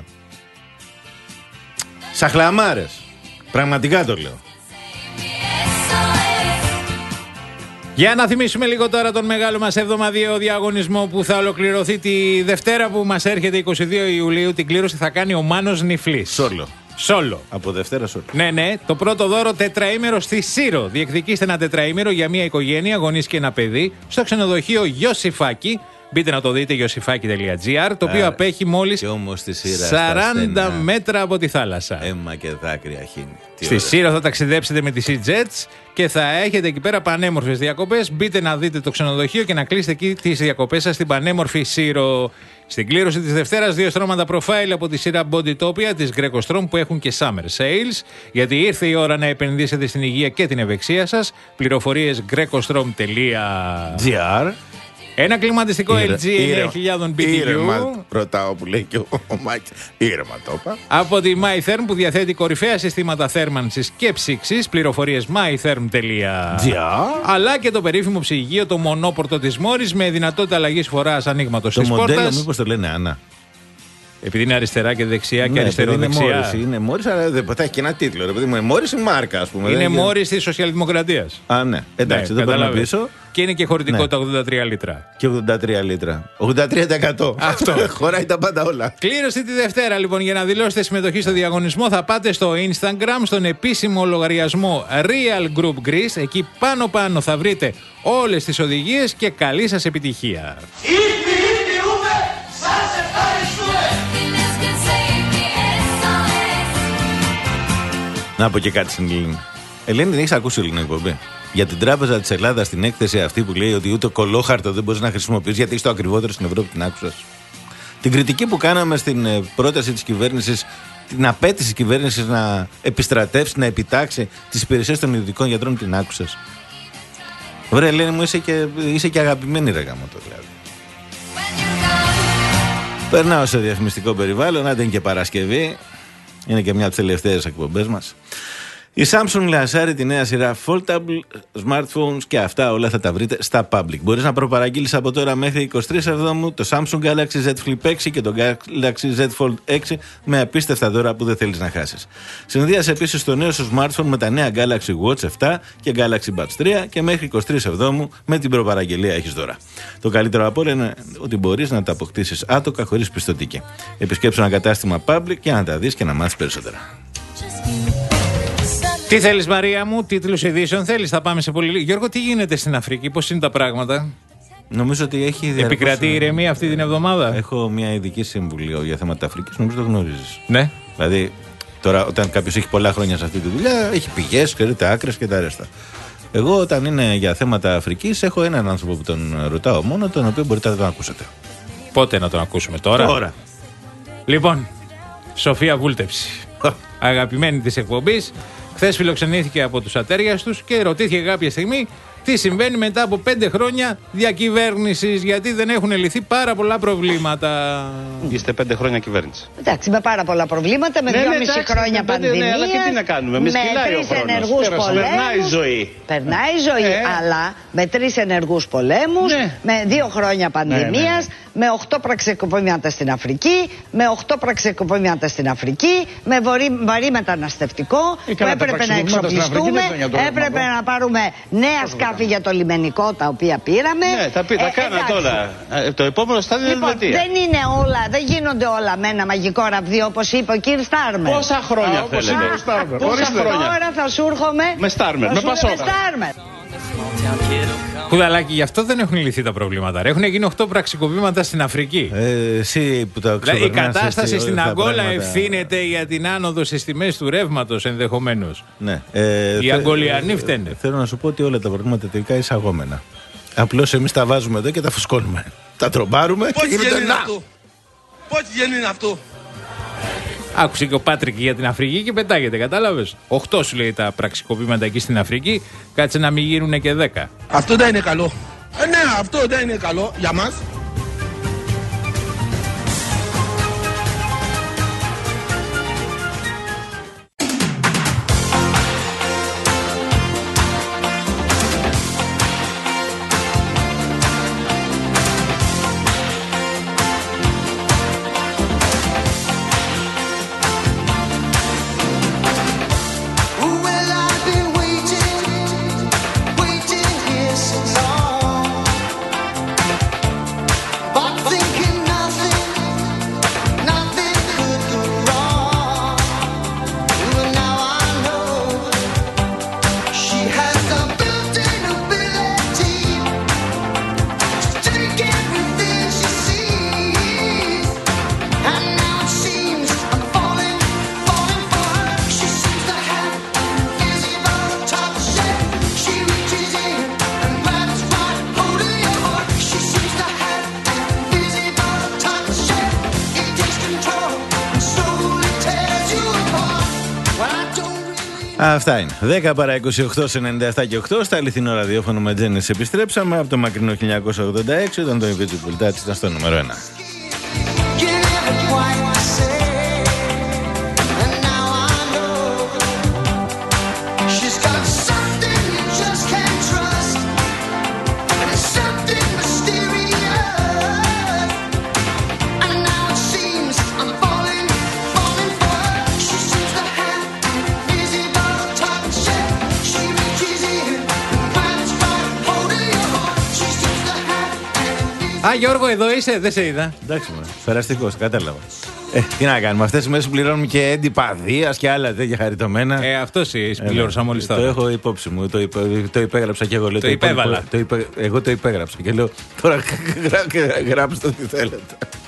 Σαχλαμάρες. Πραγματικά το λέω. Για να θυμίσουμε λίγο τώρα τον μεγάλο μας εβδομαδιαίο διαγωνισμό που θα ολοκληρωθεί τη Δευτέρα που μας έρχεται εικοστή δεύτερη Ιουλίου. Την κλήρωση θα κάνει ο Μάνος Νιφλής. Σόλο. Σόλο. Από Δευτέρα σόλο. Ναι, ναι. Το πρώτο δώρο τετραήμερο στη Σύρο. Διεκδικήστε ένα τετραήμερο για μια οικογένεια, γονείς και ένα παιδί, στο ξενοδοχείο Ιωσιφάκη. Μπείτε να το δείτε, ιωσιφάκη τελεία τζι άρ, το οποίο απέχει μόλις σαράντα μέτρα από τη θάλασσα. Αίμα και δάκρυα χύνει. Στη Σύρο θα ταξιδέψετε με τις E-Jets και θα έχετε εκεί πέρα πανέμορφες διακοπές. Μπείτε να δείτε το ξενοδοχείο και να κλείσετε εκεί τις διακοπές σας στην πανέμορφη Σύρο. Στην κλήρωση της Δευτέρας, δύο στρώματα profile από τη σειρά Bodytopia της Greco Strom που έχουν και summer sales. Γιατί ήρθε η ώρα να επενδύσετε στην υγεία και την ευεξία σας. Πληροφορίες greco-strom τελεία τζι άρ. Ένα κλιματιστικό ελ τζι εννιά χιλιάδες μπι τι γιου. Ήρεμα, ρωτάω που λέει και ο, ο Μάκης. Ήρεμα το είπα. Από τη MyTherm που διαθέτει κορυφαία συστήματα θέρμανσης και ψήξης. Πληροφορίες mytherm τελεία τζι άρ. Αλλά και το περίφημο ψυγείο, το μονόπορτο της Μόρις με δυνατότητα αλλαγής φοράς ανοίγματος της πόρτας. Το μοντέλο, μήπως το λένε Άννα? Επειδή είναι αριστερά και δεξιά και ναι, αριστεροδεξιά. Είναι Μόρις, είναι Μόρις, αλλά δεν θα έχει και ένα τίτλο. Ρε παιδί μου, Μόρις η μάρκα, ας πούμε. Είναι Μόρις της Σοσιαλδημοκρατίας. Α, ναι. Εντάξει, ναι, δεν παίρνω πίσω. Και είναι και χωρητικότητα ναι. ογδόντα τρία λίτρα. Και ογδόντα τρία λίτρα. ογδόντα τρία τοις εκατό. Αυτό. Χωράει τα πάντα όλα. Κλήρωση τη Δευτέρα, λοιπόν. Για να δηλώσετε συμμετοχή στο διαγωνισμό, θα πάτε στο Instagram, στον επίσημο λογαριασμό Real Group Greece. Εκεί πάνω-πάνω θα βρείτε όλες τις οδηγίες και καλή σας επιτυχία. Να πω και κάτι στην Ελένη. Ελένη, δεν έχεις ακούσει όλη την εκπομπή? Για την Τράπεζα της Ελλάδας, την έκθεση αυτή που λέει ότι ούτε κολόχαρτο δεν μπορείς να χρησιμοποιήσεις γιατί έχεις το ακριβότερο στην Ευρώπη, την άκουσες? Την κριτική που κάναμε στην πρόταση της κυβέρνησης, την απέτηση της κυβέρνησης να επιστρατεύσει, να επιτάξει τις υπηρεσίες των ιδιωτικών γιατρών, την άκουσες? Βρε Ελένη μου, είσαι και, είσαι και αγαπημένη ρε γάμο το δηλαδή. Περνάω σε διαφημιστικό περιβάλλον, άντε είναι και Παρασκευή. Είναι και μια από τις τελευταίες εκπομπές μας. Η Samsung λανσάρει τη νέα σειρά Foldable Smartphones και αυτά όλα θα τα βρείτε στα Public. Μπορείς να προπαραγγείλεις από τώρα μέχρι εικοστή τρίτη Εβδόμου το Samsung Galaxy Z Flip έξι και το Galaxy Z Fold έξι με απίστευτα δώρα που δεν θέλεις να χάσεις. Συνδύασε επίσης το νέο σου smartphone με τα νέα Galaxy Watch επτά και Galaxy Buds τρία και μέχρι εικοστή τρίτη Εβδόμου με την προπαραγγελία έχεις δώρα. Το καλύτερο από όλα είναι ότι μπορείς να τα αποκτήσεις άτοκα χωρίς πιστωτική. Επισκέψου ένα κατάστημα Public για να τα δεις και να μάθεις περισσότερα. Τι θέλεις Μαρία μου, τίτλους ειδήσεων θέλεις, θα πάμε σε πολύ λίγο. Γιώργο, τι γίνεται στην Αφρική, πώς είναι τα πράγματα? Νομίζω ότι έχει διαρκώς... Επικρατεί ηρεμία αυτή την εβδομάδα? Έχω μια ειδική συμβουλή για θέματα Αφρικής, νομίζω το γνωρίζεις. Ναι. Δηλαδή, τώρα όταν κάποιος έχει πολλά χρόνια σε αυτή τη δουλειά, έχει πηγές, ξέρετε, άκρες και τα ρέστα. Εγώ όταν είναι για θέματα Αφρικής, έχω έναν άνθρωπο που τον ρωτάω μόνο, τον οποίο μπορείτε να τον ακούσετε. Πότε να τον ακούσουμε, τώρα? Τώρα. Λοιπόν, Σοφία Βούλτεψη, αγαπημένη της εκπομπής. Χθες φιλοξενήθηκε από τους ατέριαστους και ρωτήθηκε κάποια στιγμή τι συμβαίνει μετά από πέντε χρόνια διακυβέρνησης, γιατί δεν έχουν λυθεί πάρα πολλά προβλήματα. Είστε πέντε χρόνια κυβέρνηση. Εντάξει, με πάρα πολλά προβλήματα, με ναι, δυόμιση ναι, εντάξει, χρόνια με πέντε, πανδημίας, ναι, αλλά και τι να κάνουμε, με τρεις ενεργούς πολέμους. Περνάει η ζωή. Περνάει η ζωή, ε. αλλά με τρεις ενεργούς πολέμους, ναι. με δύο χρόνια πανδημίας, ναι, ναι, ναι. με οχτώ πραξικοπήματα στην Αφρική, με οχτώ πραξικοπήματα στην Αφρική, με βαρύ, βαρύ μεταναστευτικό, ε, που έπρεπε να εξοπλιστούμε, έπρεπε να πάρουμε νέα σκάφη για το λιμενικό, τα οποία πήραμε. Ναι, τα, πει, τα ε, κάνατε όλα. Ε, το επόμενο στάδιο λοιπόν, είναι Ελβετία. Δεν είναι όλα, δεν γίνονται όλα με ένα μαγικό ραβδί, όπως είπε ο κύριος Στάρμερ. Πόσα χρόνια Α, θέλετε? Α, πόσα χρόνια. Τώρα θα σου έρχομαι με Στάρμερ, με Πασόκα. Χουδαλάκι, γι' αυτό δεν έχουν λυθεί τα προβλήματα. Έχουν γίνει οκτώ πραξικοπήματα στην Αφρική. Ε, εσύ που τα δηλαδή, η κατάσταση στην Αγκόλα ευθύνεται για την άνοδο στις τιμές του ρεύματος ενδεχομένως. Ναι. Ε, Οι Αγκολιανοί φταίνε. Θέλω να σου πω ότι όλα τα προβλήματα τελικά εισαγόμενα. Απλώς εμείς τα βάζουμε εδώ και τα φουσκώνουμε. Τα τρομπάρουμε Πώς και γίνεται αυτό? Πώς γίνεται αυτό? Άκουσε και ο Πάτρικ για την Αφρική και πετάγεται, κατάλαβες. Οχτώ σου λέει τα πραξικοπήματα εκεί στην Αφρική, κάτσε να μην γίνουν και δέκα. Αυτό δεν είναι καλό. Ε, ναι, αυτό δεν είναι καλό για μας. Αυτά είναι. δέκα παρά είκοσι οκτώ σε ενενήντα επτά και οκτώ στα αληθινό ραδιόφωνο με Τζέννης επιστρέψαμε από το μακρινό χίλια εννιακόσια ογδόντα έξι όταν το Ιβίτσου Πουλτάτης ήταν στο νούμερο ένα. I'm Γιώργο, εδώ είσαι, δεν σε είδα. Εντάξει, περαστικό, κατάλαβα. Ε, τι να κάνουμε, αυτές τις μέρες πληρώνουμε και έντυπα Δίας και άλλα τέτοια χαριτωμένα. Ε, αυτό εσύ πλήρωσα μόλις τώρα. Το έχω υπόψη μου, το, υπέ, το υπέγραψα και εγώ. Λέω, το υπέβαλα. Το υπέ, εγώ το υπέγραψα και λέω, τώρα γράψτε ό,τι θέλετε.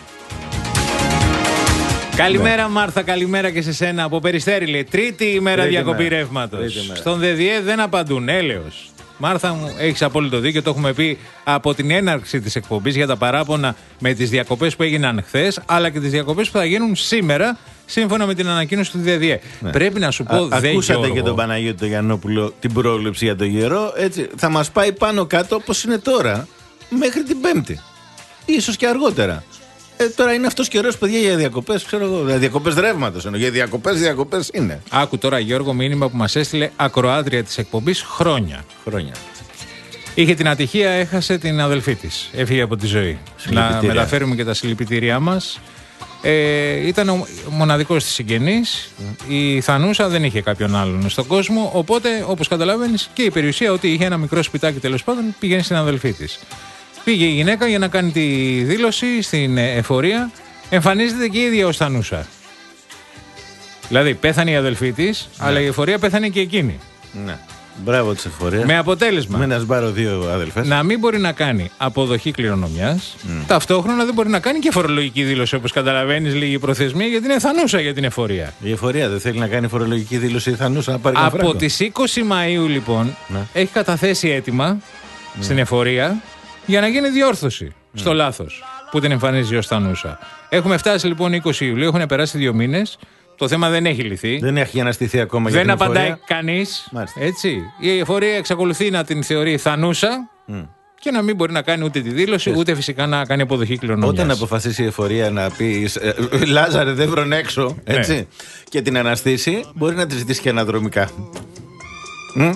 Καλημέρα, ναι. Μάρθα, καλημέρα και σε σένα από Περιστέρι. Λέει, τρίτη ημέρα τρίτη διακοπή μέρα. Ρεύματος. Στον ΔΕΔΙΕ δεν απαντούν, έλεος. Μάρθα μου, έχεις απόλυτο δίκιο, το έχουμε πει από την έναρξη της εκπομπής για τα παράπονα με τις διακοπές που έγιναν χθες, αλλά και τις διακοπές που θα γίνουν σήμερα, σύμφωνα με την ανακοίνωση του ΔΕΔΙΕ. Ναι. Πρέπει να σου πω, Α, δε ακούσατε Γιώργο. Και τον Παναγιώτη τον Γιαννόπουλο την πρόβλεψη για τον καιρό, έτσι, θα μας πάει πάνω κάτω όπως είναι τώρα, μέχρι την Πέμπτη. Ίσως και αργότερα. Ε, τώρα είναι αυτός καιρός, παιδιά, για διακοπές, ξέρω εγώ. Διακοπές ρεύματος. Ενώ για διακοπές, διακοπές είναι. Άκου τώρα, Γιώργο, μήνυμα που μας έστειλε ακροάτρια της εκπομπής χρόνια. Χρόνια. Είχε την ατυχία, έχασε την αδελφή της. Έφυγε από τη ζωή. Να μεταφέρουμε και τα συλληπιτήριά μας. Ε, ήταν ο μοναδικός της συγγενής. Mm. Η Θανούσα δεν είχε κάποιον άλλον στον κόσμο. Οπότε, όπως καταλαβαίνεις, και η περιουσία, ότι είχε ένα μικρό σπιτάκι τέλος πάντων, πήγαινε στην αδελφή της. Πήγε η γυναίκα για να κάνει τη δήλωση στην εφορία. Εμφανίζεται και η ίδια ως Θανούσα. Δηλαδή, πέθανε η αδελφή της, ναι. Αλλά η εφορία πέθανε και εκείνη. Ναι. Μπράβο της εφορίας. Με αποτέλεσμα. Με να σμπάρω δύο αδελφές. Να μην μπορεί να κάνει αποδοχή κληρονομιάς. Mm. Ταυτόχρονα δεν μπορεί να κάνει και φορολογική δήλωση, όπως καταλαβαίνεις, λίγη προθεσμία, γιατί είναι Θανούσα για την εφορία. Η εφορία δεν θέλει να κάνει φορολογική δήλωση η Θανούσα να πάρει Από φράγκο. τις είκοσι Μαΐου, λοιπόν, ναι. Έχει καταθέσει αίτημα mm. στην εφορία για να γίνει διόρθωση mm. στο λάθος που την εμφανίζει ως Θανούσα. Έχουμε φτάσει λοιπόν είκοσι Ιουλίου, έχουν περάσει δύο μήνες. Το θέμα δεν έχει λυθεί. Δεν έχει αναστηθεί ακόμα δεν για την απαντάει εφορία. κανείς. Έτσι. Η εφορία εξακολουθεί να την θεωρεί Θανούσα mm. και να μην μπορεί να κάνει ούτε τη δήλωση, ούτε φυσικά να κάνει αποδοχή κληρονομιάς. Όταν αποφασίσει η εφορία να πει Λάζαρε, δεν βρουν έξω, έτσι, ναι. Και την αναστήσει, μπορεί να τη ζητήσει και αναδρομικά. Mm?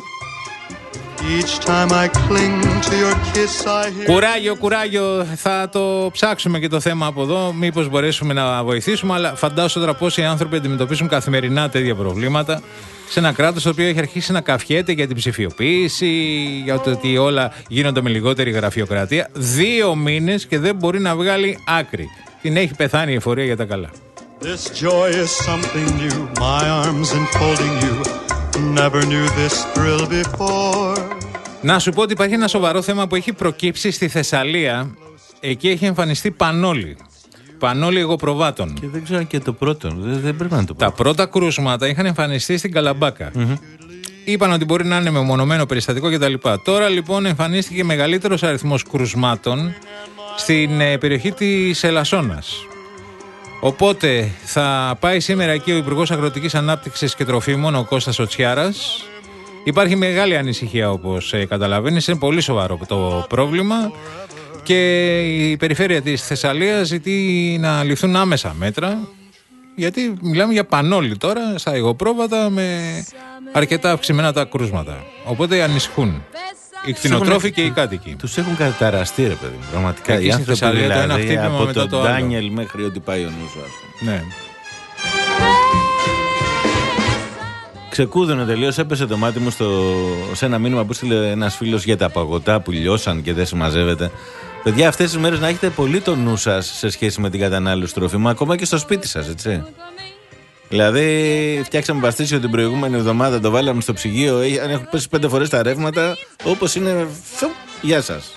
Κουράγιο, κουράγιο. Θα το ψάξουμε και το θέμα από εδώ. Μήπως μπορέσουμε να βοηθήσουμε. Αλλά φαντάσου τώρα πόσοι άνθρωποι αντιμετωπίζουν καθημερινά τέτοια προβλήματα σε ένα κράτος το οποίο έχει αρχίσει να καφιέται για την ψηφιοποίηση, για το ότι όλα γίνονται με λιγότερη γραφειοκρατία. Δύο μήνες και δεν μπορεί να βγάλει άκρη. Την έχει πεθάνει η εφορία για τα καλά. This joy is something new. My arms enfolding you. Never knew this thrill before. Να σου πω ότι υπάρχει ένα σοβαρό θέμα που έχει προκύψει στη Θεσσαλία. Εκεί έχει εμφανιστεί πανόλη. Πανόλη εγωπροβάτων. Και δεν ξέρω και το πρώτο. Δεν, δεν πρέπει να το πω. Τα πρώτα κρούσματα είχαν εμφανιστεί στην Καλαμπάκα. Mm-hmm. Είπαν ότι μπορεί να είναι μεμονωμένο περιστατικό κτλ. Τώρα λοιπόν εμφανίστηκε μεγαλύτερος αριθμός κρούσματων στην ε, περιοχή της Ελασσόνας. Οπότε θα πάει σήμερα εκεί ο Υπουργός Αγροτικής Ανάπτυξης και Τροφίμων, ο Κώστας Οτσιάρας. Υπάρχει μεγάλη ανησυχία, όπως ε, καταλαβαίνεις, είναι πολύ σοβαρό το πρόβλημα και η περιφέρεια της Θεσσαλίας ζητεί να ληφθούν άμεσα μέτρα, γιατί μιλάμε για πανόλη τώρα στα υγοπρόβατα με αρκετά αυξημένα τα κρούσματα. Οπότε ανησυχούν οι κτηνοτρόφοι και οι κάτοικοι. Τους έχουν καταραστεί, ρε παιδί μου. Πραγματικά οι άνθρωποι δηλαδή, από τον Ντάνιελ μέχρι ότι πάει ο νους σου, ας πούμε. Ναι. Ξεκούδωνε τελείως, έπεσε το μάτι μου στο, σε ένα μήνυμα που στείλε ένας φίλος για τα παγωτά που λιώσαν και δεν συμμαζεύεται. Παιδιά, αυτές τις μέρες να έχετε πολύ το νου σας σε σχέση με την κατανάλωση τροφίμων, ακόμα και στο σπίτι σας, έτσι. Δηλαδή, φτιάξαμε παστίτσιο την προηγούμενη εβδομάδα, το βάλαμε στο ψυγείο, έχουν πέσει πέντε φορές τα ρεύματα, όπως είναι. Γεια σας.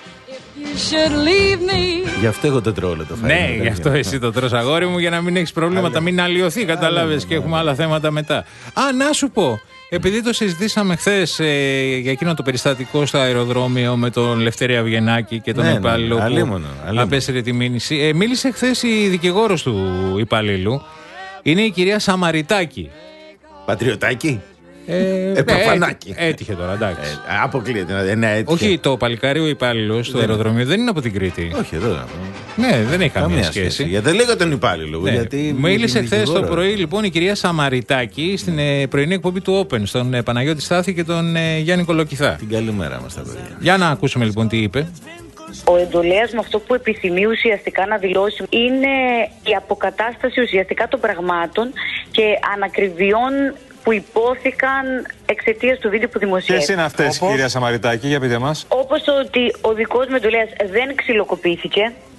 Γι' αυτό εγώ το τρώω όλο το φαΐ. Ναι, γι' αυτό εσύ το τρως, αγόρι μου, για να μην έχεις προβλήματα, μην αλλοιωθεί, καταλάβες, και έχουμε άλλα θέματα μετά. Α, να σου πω, επειδή το συζητήσαμε χθες ε, για εκείνο το περιστατικό στο αεροδρόμιο με τον Λευτέρη Αυγενάκη και τον ναι, υπάλληλο ναι, που απέσυρε τη μήνυση. Ε, μίλησε χθες η δικηγόρος του υπαλλήλου. Είναι η κυρία Σαμαριτάκη. Πατριωτάκη. Ε, Επαφανάκι. Ε, έτυχε τώρα, εντάξει. Ε, αποκλείεται. Ναι, όχι, το παλικάρι ο υπάλληλο του αεροδρομίου δεν είναι από την Κρήτη. Όχι, εδώ. Ναι, δεν έχει καμία σχέση. σχέση. Γιατί δεν λέγω τον υπάλληλο. Ναι. Γιατί μίλησε χθε το πρωί λοιπόν η κυρία Σαμαριτάκη στην mm. πρωινή εκπομπή του Open, στον Παναγιώτη Στάθη και τον ε, Γιάννη Κολοκυθά. Την καλή μέρα μας τα παιδιά. Για να ακούσουμε λοιπόν τι είπε. Ο εντολέας με αυτό που επιθυμεί ουσιαστικά να δηλώσει είναι η αποκατάσταση ουσιαστικά των πραγμάτων και ανακριβιών που υπόθηκαν εξαιτίας του βίντεο που δημοσιεύτηκε. Ποιες είναι αυτές, όπως, κυρία Σαμαριτάκη, για πείτε μας. Όπως ότι ο δικός μου εντολέας δεν ξυλοκοπήθηκε,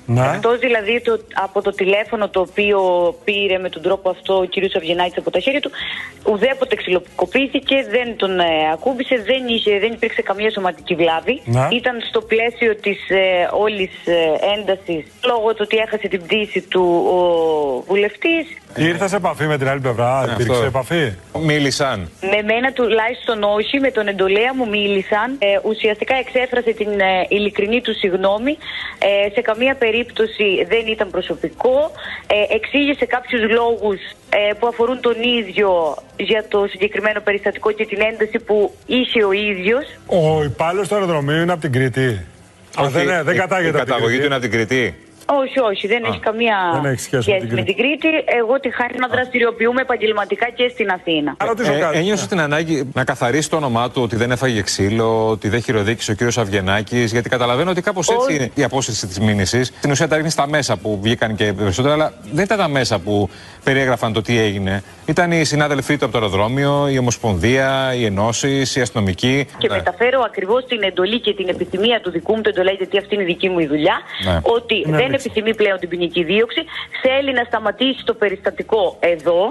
Ναι. Εκτός δηλαδή το, από το τηλέφωνο το οποίο πήρε με τον τρόπο αυτό ο κ. Αυγενάκης από τα χέρια του, ουδέποτε ξυλοκοπήθηκε, δεν τον ε, ακούμπησε, δεν, είχε, δεν υπήρξε καμία σωματική βλάβη. Ναι. Ήταν στο πλαίσιο της ε, όλης ε, έντασης, λόγω του ότι έχασε την πτήση του ο βουλευτής. Ήρθε σε επαφή με την άλλη πλευρά, υπήρξε επαφή. Μίλησαν. Με μένα τουλάχιστον όχι, με τον εντολέα μου μίλησαν. Ε, ουσιαστικά εξέφρασε την ε, ειλικρινή του συγγνώμη. Ε, σε καμία περίπτωση δεν ήταν προσωπικό. Ε, εξήγησε κάποιους λόγους ε, που αφορούν τον ίδιο για το συγκεκριμένο περιστατικό και την ένταση που είχε ο ίδιος. Ο υπάλληλος του αεροδρομίου είναι από την Κρήτη. Α, δεν, δεν, δεν κατάγεται η από την καταγωγή Κρήτη. του είναι από την Κρήτη. Όχι, όχι, δεν Α, έχει καμία δεν έχει σχέση σχέση με την Κρήτη. Εγώ τη χάρη να δραστηριοποιούμε επαγγελματικά και στην Αθήνα. Ε, ένιωσε την ανάγκη να καθαρίσει το όνομά του, ότι δεν έφαγε ξύλο, ότι δεν χειροδίκησε ο κύριος Αυγενάκης, γιατί καταλαβαίνω ότι κάπως έτσι είναι η απόσυρση της μήνυσης. Στην ουσία τα ρίχνει στα μέσα που βγήκαν και περισσότερα, αλλά δεν ήταν τα μέσα που περιέγραφαν το τι έγινε. Ήταν οι συνάδελφοί του από το αεροδρόμιο, η Ομοσπονδία, οι ενώσεις, οι αστυνομικοί. Και ναι. μεταφέρω ακριβώς την εντολή και την επιθυμία του δικού μου του εντολέα, γιατί αυτή είναι η δική μου η δουλειά, ναι. ότι ναι, δεν επιθυμεί πλέον την ποινική δίωξη, θέλει να σταματήσει το περιστατικό εδώ.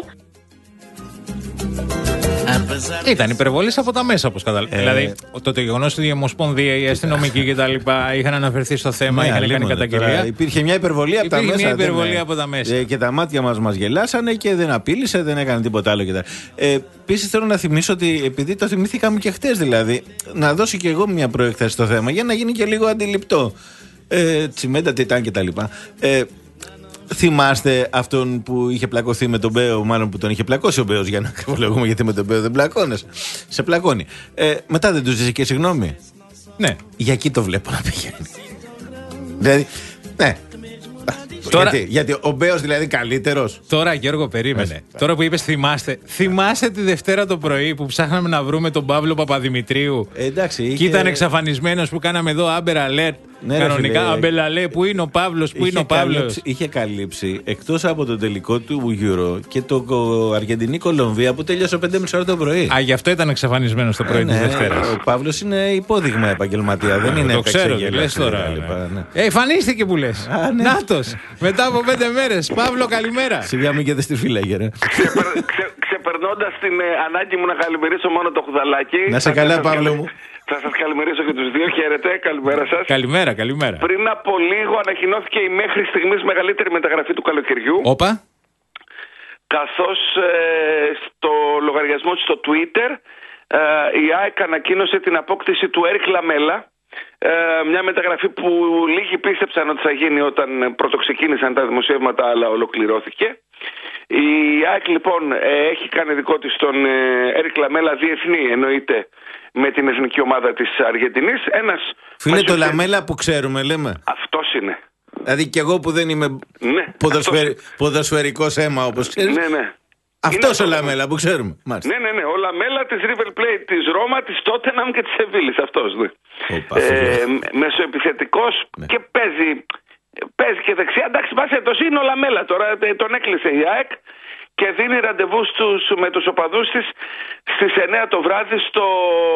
Ήταν υπερβολής από τα μέσα, όπως καταλαβαίνετε. Ε, δηλαδή, το, το γεγονός ότι η Ομοσπονδία, οι αστυνομικοί κτλ. Είχαν αναφερθεί στο θέμα, ναι, είχαν κάνει καταγγελία. Τώρα, υπήρχε μια υπερβολή από τα μέσα. Υπήρχε μια υπερβολή από τα μέσα. Ε, και τα μάτια μας μας γελάσανε και δεν απείλησε, δεν έκανε τίποτα άλλο. Ε, Επίσης θέλω να θυμίσω ότι, επειδή το θυμήθηκαμε και χτες δηλαδή, να δώσω και εγώ μια προέκταση στο θέμα για να γίνει και λίγο αντιληπτό. Ε, τσιμέντα, τιτάν κτλ. Ε, θυμάστε αυτόν που είχε πλακωθεί με τον Μπέο, μάλλον που τον είχε πλακώσει ο Μπέος, για να ακριβολογούμε, γιατί με τον Μπέο δεν πλακώνες. Σε πλακώνει. Ε, μετά δεν του ζήσει και συγγνώμη. Ναι. Για εκεί το βλέπω να πηγαίνει. Δηλαδή, ναι. Τώρα... Γιατί, γιατί ο Μπέος δηλαδή καλύτερος. Τώρα, Γιώργο, περίμενε. Μες. Τώρα που είπες θυμάστε, θυμάστε τη Δευτέρα το πρωί που ψάχναμε να βρούμε τον Παύλο Παπαδημητρίου. Ε, εντάξει, είχε... Και ήταν εξαφανισμένος, που κάναμε εδώ Amber Alert. Ναι, κανονικά, Αμπελαλέ, πού είναι ο Παύλος, πού είναι ο Παύλος. Είχε καλύψει εκτός από το τελικό του Euro και το Αργεντινή-Κολομβία που τέλειωσε πέντε και μισή ώρα το πρωί. Α, γι' αυτό ήταν εξαφανισμένος το πρωί ε, της ναι, Δευτέρας. Ο Παύλος είναι υπόδειγμα επαγγελματία, δεν είναι. Το ξέρω, τι λες τώρα. Ναι. Ε, εμφανίστηκε που λες. Α, ναι. Νάτος, μετά από πέντε μέρες. Παύλο, καλημέρα. Σιγά μην και δεν στη φύλαγε, ρε. Ξεπερνώντας την ανάγκη μου να καλημερίσω μόνο το Χουδαλάκι. Να σε καλά, Παύλο μου. Θα σας καλημερίσω και τους δύο. Χαίρετε, καλημέρα σας. Καλημέρα, καλημέρα. Πριν από λίγο ανακοινώθηκε η μέχρι στιγμής μεγαλύτερη μεταγραφή του καλοκαιριού. Όπα. Καθώς ε, στο λογαριασμό της στο Twitter ε, η ΑΕΚ ανακοίνωσε την απόκτηση του Έρικ Λαμέλα. Ε, μια μεταγραφή που λίγοι πίστεψαν ότι θα γίνει όταν πρωτοξεκίνησαν τα δημοσιεύματα, αλλά ολοκληρώθηκε. Η ΑΕΚ λοιπόν έχει κάνει δικό της τον Έρικ Λαμέλα διεθνή, εννοείται, με την εθνική ομάδα της Αργεντινής. Ένας Φίλε, το Λαμέλα που ξέρουμε, λέμε. Αυτός είναι. Δηλαδή κι εγώ που δεν είμαι ναι, ποδοσφαιρ... ποδοσφαιρικός αίμα, όπως ξέρεις. Ναι, ναι. Αυτός ο Λαμέλα που ξέρουμε. Μάλιστα. Ναι, ναι, ναι. Ο Λαμέλα της River Plate, της Ρώμα, της Τότεναμ και της Σεβίλης. Αυτός, ναι. Οπα, ε, μεσοεπιθετικός ναι. και παίζει, παίζει και δεξιά. Εντάξει, πάση το είναι ο Λαμέλα τώρα. Τον έκλεισε η ΑΕΚ και δίνει ραντεβού στους, με τους οπαδούς της στις εννιά το βράδυ στο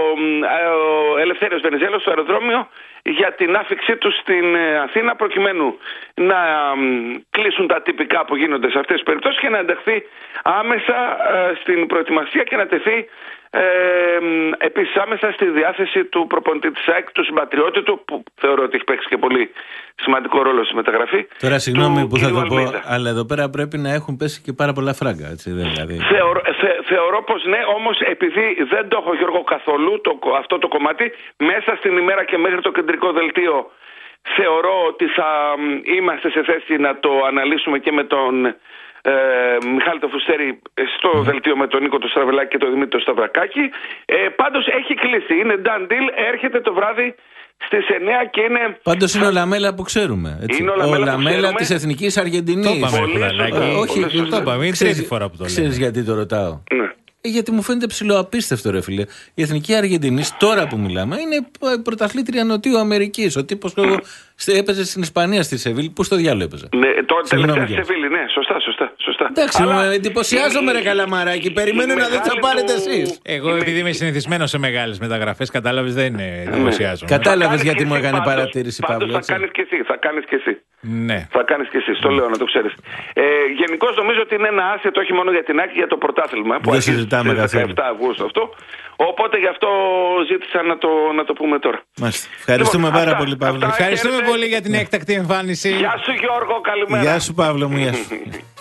ε, Ελευθέριος Βενιζέλος, στο αεροδρόμιο, για την άφηξή τους στην Αθήνα, προκειμένου να ε, κλείσουν τα τυπικά που γίνονται σε αυτές τις περιπτώσεις και να ενταχθεί άμεσα ε, στην προετοιμασία και να τεθεί ε, επίσης άμεσα στη διάθεση του προπονητή της ΑΕΚ, του συμπατριώτη του, που θεωρώ ότι έχει παίξει και πολύ σημαντικό ρόλο στη μεταγραφή. Τώρα συγγνώμη που θα το πω, αλλά εδώ πέρα πρέπει να έχουν πέσει και πάρα πολλά φράγκα, έτσι, δηλαδή. Θεωρώ, θε, θεωρώ πως ναι, όμως επειδή δεν το έχω, Γιώργο, καθόλου το, αυτό το κομμάτι, μέσα στην ημέρα και μέχρι το κεντρικό δελτίο θεωρώ ότι θα είμαστε σε θέση να το αναλύσουμε και με τον ε, Μιχάλη το Φουστέρη στο mm. δελτίο, με τον Νίκο το Στραβελάκη και τον Δημήτρη το Σταυρακάκη. Ε, πάντως έχει κλείσει, είναι done deal, έρχεται το βράδυ στις εννιά και είναι... Πάντως είναι ο Λαμέλα που ξέρουμε. Έτσι. Είναι ο Λαμέλα, ο Λαμέλα της Εθνικής Αργεντινής. Το είπαμε, όχι, το είπαμε, είναι τρίτη φορά που το λέμε. Ξέρεις γιατί το ρωτάω? Ναι. Γιατί μου φαίνεται ψιλοαπίστευτο, ρε φίλε. Η Εθνική Αργεντινή, τώρα που μιλάμε, είναι πρωταθλήτρια Νοτιού Αμερικής. Ο τύπος που έπαιζε στην Ισπανία, στη Σεβίλη. Πού στο διάλογο έπαιζε? Ναι, τότε τελευταία στη Σεβίλη, ναι, σωστά, σωστά. σωστά. Εντάξει, αλλά... με εντυπωσιάζομαι, ρε καλαμαράκι. Περιμένω να δω τι θα πάρετε εσείς. Εγώ, επειδή είμαι συνηθισμένος σε μεγάλες μεταγραφές, κατάλαβες, δεν εντυπωσιάζομαι. Κατάλαβες γιατί μου έκανε παρατήρηση, Παύλο. Θα κάνεις και εσύ, θα κάνεις και εσύ. Ναι. Θα κάνεις και εσύ, το λέω να το ξέρεις. Ε, γενικώς νομίζω ότι είναι ένα άσετο όχι μόνο για την ΑΕΚ, για το πρωτάθλημα που αρχίζει στις δεκαεπτά Αυγούστου αυτό. Οπότε γι' αυτό ζήτησα να το, να το πούμε τώρα. Μάλιστα. Ευχαριστούμε λοιπόν, πάρα αυτά, πολύ, Παύλο. Ευχαριστούμε χαίρετε. πολύ για την έκτακτη εμφάνιση. Γεια σου, Γιώργο, καλημέρα. Γεια σου, Παύλο μου, γεια σου.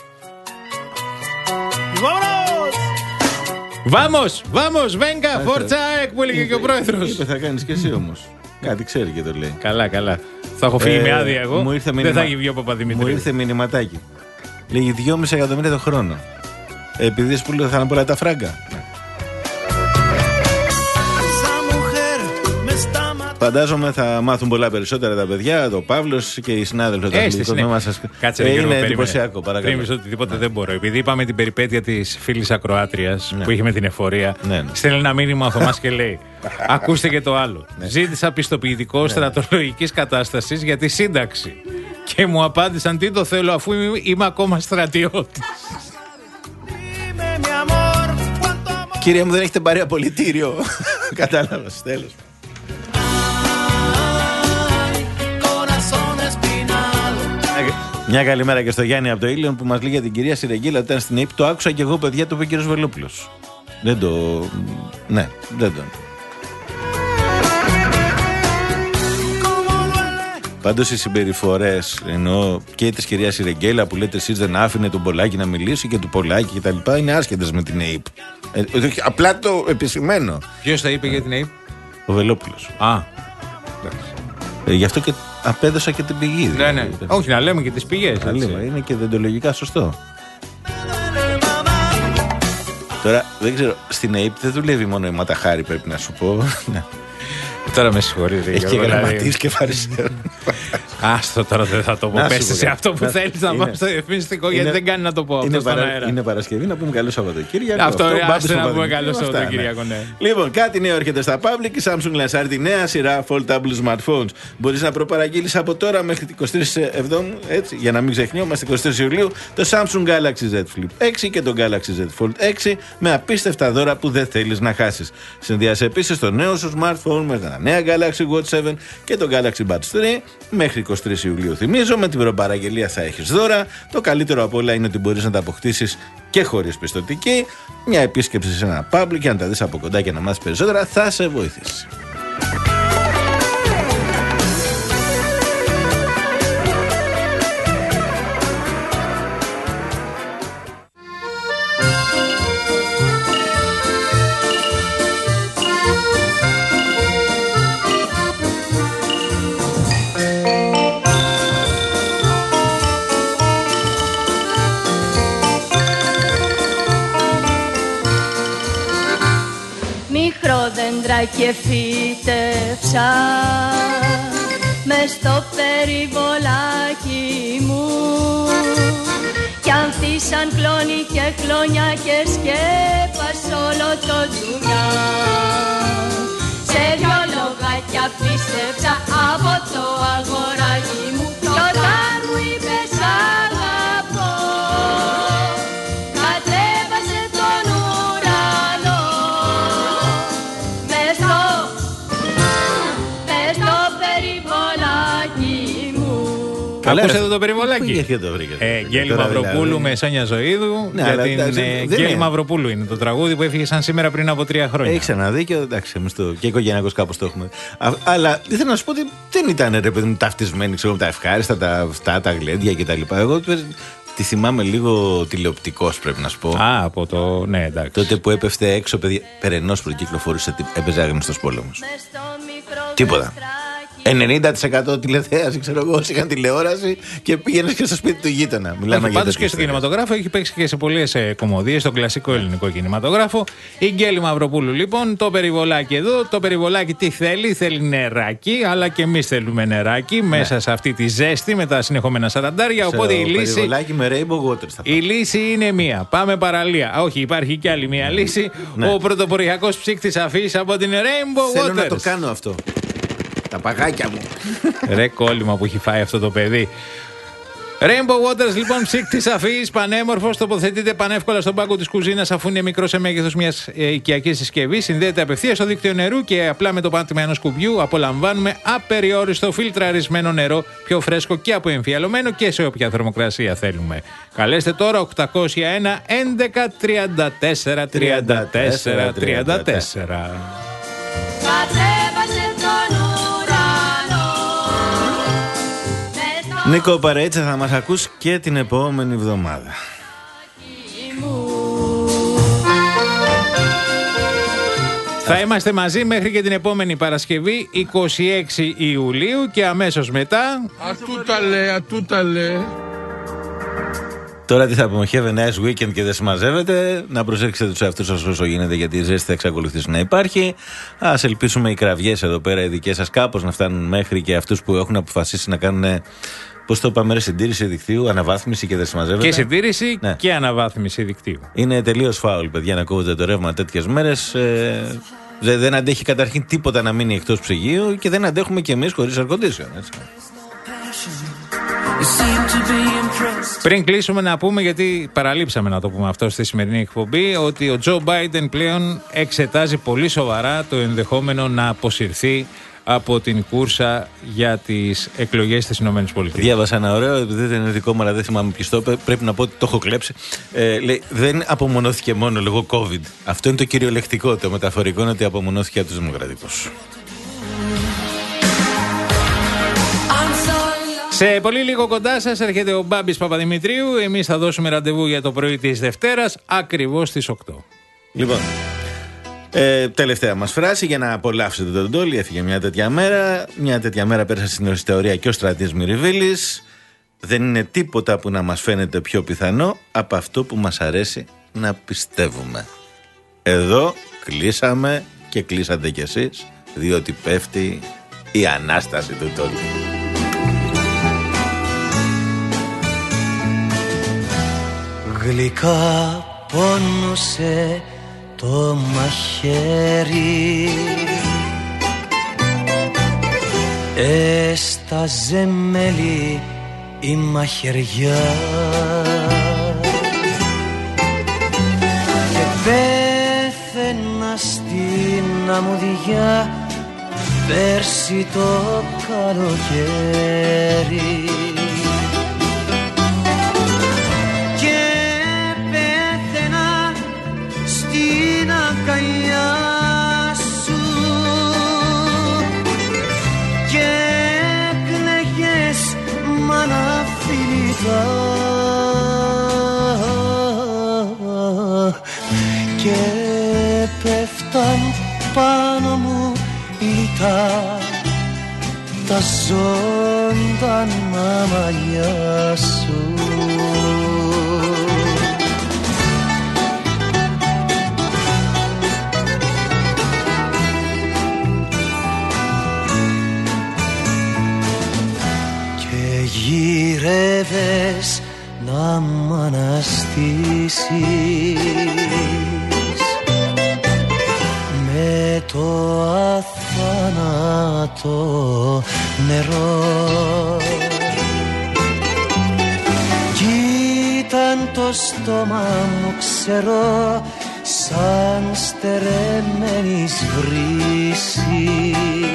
Vamos, vamos, venga, forza ΑΕΚ που έλεγε και ο πρόεδρος. Είπε, θα κάνεις και εσύ όμως. Κάτι ξέρει και το λέει. Καλά, καλά. Θα έχω φύγει ε, με άδεια εγώ. Μου ήρθε δεν μήνυμα... θα έχει βγει ο Παπαδημητρίου. Μου ήρθε μηνυματάκι. Λέγει δυόμισι εκατομμύρια το χρόνο. Επειδή που λέω θα είναι πολλά τα φράγκα. Φαντάζομαι θα μάθουν πολλά περισσότερα τα παιδιά, το Παύλος και οι συνάδελφοι του αθλητικού τμήματος σας. Κάτσε ε, λίγο, είναι περίμενε. εντυπωσιακό, παρακαλώ. Πριν πεις οτιδήποτε ναι. δεν μπορώ. Επειδή είπαμε την περιπέτεια της φίλης ακροάτριας ναι. που είχε με την εφορία, ναι, ναι. στέλνει ένα μήνυμα ο Θωμάς και λέει: ακούστε και το άλλο. Ναι. Ζήτησα πιστοποιητικό ναι. στρατολογικής κατάστασης για τη σύνταξη. Και μου απάντησαν: τι το θέλω, αφού είμαι, είμαι ακόμα στρατιώτης. Κύριε μου, δεν έχετε πάρει απολυτήριο. Κατάλαβες, τέλος. Μια καλημέρα και στο Γιάννη από το Ήλιον που μας λέει για την κυρία Σιρεγγίλα όταν στην ΑΕΠ. Το άκουσα και εγώ, παιδιά, το είπε ο κύριος Βελόπουλος. Δεν το. Ναι, δεν το. Πάντως οι συμπεριφορές εννοώ και της κυρίας Σιρεγγέλα που λέτε εσείς δεν άφηνε τον Πολάκη να μιλήσει και του Πολάκη και τα λοιπά είναι άσχετες με την ΑΕΠ. Ε, απλά το επισημαίνω. Ποιος τα είπε για την ΑΕΠ? Ο Βελόπουλος. Α. Ε, γι' αυτό και απέδωσα και την πηγή. Ναι, ναι. Όχι, να λέμε και τις πηγές. Να λέμε, είναι και δεντολογικά σωστό. Τώρα δεν ξέρω, στην ΑΕΠ δεν δουλεύει μόνο η Ματαχάρη, πρέπει να σου πω. Τώρα με συγχωρείτε. Έχει και γραμματής και φαρισαίο. Άστο τώρα, δεν θα το πω. Πες σε αυτό που θέλεις να πάμε στο διαφημιστικό, γιατί δεν κάνει να το πω αυτό στον αέρα. Είναι Παρασκευή, να πούμε καλό Σαββατοκύριακο. Αυτό είναι να πούμε καλό Σαββατοκύριακο, ναι. Λοιπόν, κάτι νέο έρχεται στα Public. Η Samsung λανσάρει τη νέα σειρά foldable smartphones. Μπορείς να προπαραγγείλεις από τώρα μέχρι την εικοστή τρίτη Εβδόμου, έτσι, για να μην ξεχνιόμαστε, εικοστή τρίτη Ιουλίου, το Samsung Galaxy Z Flip έξι και το Galaxy Z Fold έξι με απίστευτα δώρα που δεν θέλεις να χάσεις. Συνδυάσε επίσης το νέο σου smartphone με τα νέα Galaxy Watch επτά και το Galaxy Buds τρία μέχρι εικοστή τρίτη Ιουλίου. Θυμίζω, με την προπαραγγελία θα έχεις δώρα. Το καλύτερο απ' όλα είναι ότι μπορείς να τα αποκτήσεις και χωρίς πιστωτική. Μια επίσκεψη σε ένα public και αν τα δεις από κοντά και να μάθεις περισσότερα θα σε βοηθήσει. Δέντρα και φύτεψα μες στο περιβολάκι μου κι ανθίσαν κλόνι και κλόνια και σκέπασε όλο το τζουμιά. Σε δυο λογάκια πίστεψα από το αγοράκι μου κι όταν μου είπες αγαπώ κατέβασε τον ουρανό. Ακούσατε το περιβολάκι. Γιατί το βρήκε. Ε, Γκέλη Μαυροπούλου δηλαδή με Σόνια Ζωήδου. Ναι, για την ε, Γκέλη Μαυροπούλου είναι το τραγούδι που έφυγε σαν σήμερα πριν από τρία χρόνια. Έχει ξαναδίκιο, εντάξει, εμείς το, και οικογενειακώς κάπως το έχουμε. Α, αλλά ήθελα να σου πω ότι δεν ήταν ρε παιδί μου ταυτισμένοι, ξέρω, τα ευχάριστα, τα αυτά, τα γλέντια κτλ. Εγώ τη θυμάμαι λίγο τηλεοπτικός, πρέπει να σου πω. Α, από το. Ναι, εντάξει. Τότε που έπεφτε έξω, παιδί, περενός προκυκλοφορούσε, έπαιζε άγνωστος πόλεμος. Τίποτα. ενενήντα τοις εκατό τηλεθέαση, ξέρω εγώ, όσοι είχαν τηλεόραση και πήγαινε και στο σπίτι του γείτονα. Μιλάμε για πάντως και στο κινηματογράφο έχει παίξει και σε πολλές ε, κομμωδίες, στον κλασικό ελληνικό κινηματογράφο. Η Γκέλη Μαυροπούλου, λοιπόν, το περιβολάκι εδώ. Το περιβολάκι τι θέλει, θέλει νεράκι, αλλά και εμείς θέλουμε νεράκι ναι. μέσα σε αυτή τη ζέστη με τα συνεχόμενα σαραντάρια. Σε οπότε η λύση. Περιβολάκι με rainbow waters θα η λύση είναι μία. Πάμε παραλία. Α, όχι, υπάρχει κι άλλη μία λύση. Ναι. Ο πρωτοποριακός ψύκτης αφής από την rainbow waters. Θέλω να το κάνω αυτό. Τα παγάκια μου. Ρε κόλλημα που έχει φάει αυτό το παιδί. Rainbow Waters, λοιπόν, ψύκτης αφής, πανέμορφος, τοποθετείται πανεύκολα στον πάγκο της κουζίνας αφού είναι μικρό σε μέγεθος μιας ε, οικιακής συσκευής. Συνδέεται απευθείας στο δίκτυο νερού και απλά με το πάτημα ενός κουμπιού απολαμβάνουμε απεριόριστο φιλτραρισμένο νερό, πιο φρέσκο και αποεμφιαλωμένο και σε όποια θερμοκρασία θέλουμε. Καλέστε τώρα οκτακόσια ένα έντεκα τριάντα τέσσερα τριάντα τέσσερα τριάντα τέσσερα. Νίκο Παρέτσα, θα μας ακούς και την επόμενη εβδομάδα. Θα είμαστε μαζί μέχρι και την επόμενη Παρασκευή, είκοσι έξι Ιουλίου, και αμέσως μετά... Ατούτα λέει, ατούτα λέει. Τώρα τι θα πούμε, have a nice weekend και δεν συμμαζεύετε. Να προσέξετε τους εαυτούς σας όσο γίνεται, γιατί η ζέστη θα εξακολουθήσει να υπάρχει. Ας ελπίσουμε οι κραυγές εδώ πέρα, οι δικές σας, κάπως να φτάνουν μέχρι και αυτούς που έχουν αποφασίσει να κάνουν, πώς το είπαμε, συντήρηση δικτύου, αναβάθμιση και δεν συμμαζεύεται. Και συντήρηση, ναι, και αναβάθμιση δικτύου. Είναι τελείως φάουλ, παιδιά, να κόβετε το ρεύμα τέτοιες μέρες. Ε, δεν αντέχει καταρχήν τίποτα να μείνει εκτός ψυγείου και δεν αντέχουμε κι εμείς χωρίς air condition, έτσι. Πριν κλείσουμε να πούμε, γιατί παραλείψαμε να το πούμε αυτό στη σημερινή εκπομπή, ότι ο Τζο Μπάιντεν πλέον εξετάζει πολύ σοβαρά το ενδεχόμενο να αποσυρθεί από την κούρσα για τις εκλογές της ΗΠΑ. Διάβασα ένα ωραίο, επειδή δεν είναι δικό μου, αλλά δεν θυμάμαι ποιος το είπε, πρέπει να πω ότι το έχω κλέψει. Ε, λέει, δεν απομονώθηκε μόνο λόγω COVID. Αυτό είναι το κυριολεκτικό. Το μεταφορικό είναι ότι απομονώθηκε από τους Δημοκρατικούς. Σε πολύ λίγο κοντά σας έρχεται ο Μπάμπης Παπαδημητρίου. Εμείς θα δώσουμε ραντεβού για το πρωί της Δευτέρας ακριβώς στις οκτώ. Λοιπόν, ε, τελευταία μας φράση για να απολαύσετε τον Τόλι. Έφυγε μια τέτοια μέρα. Μια τέτοια μέρα πέρασε στην ιστορία και ο Στρατής Μυριβίλης. Δεν είναι τίποτα που να μας φαίνεται πιο πιθανό από αυτό που μας αρέσει να πιστεύουμε. Εδώ κλείσαμε και κλείσατε κι εσείς, διότι πέφτει η Ανάσταση του Τόλι. Γλυκά πόνωσε το μαχαίρι, έσταζε μέλι η μαχαιριά και πέθαινα στην αμμουδιά πέρσι το καλοκαίρι. Και πέφταν πάνω μου λιτά τα ζωντανά μαλλιά σου. Και γύρευες να μ' αναστήσεις με το αθάνατο νερό κι ήταν το στόμα μου ξερό σαν στερεμένης βρύσης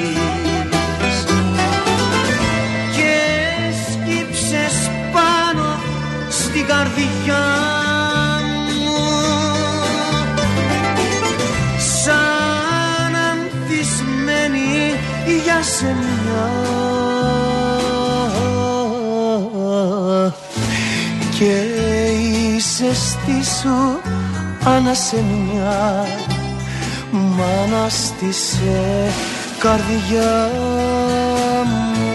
και σκύψες πάνω στην καρδιά μου σαν ανθισμένη για σεμιά και η ζεστή σου ανασεμιά μ' ανάστησε καρδιά μου.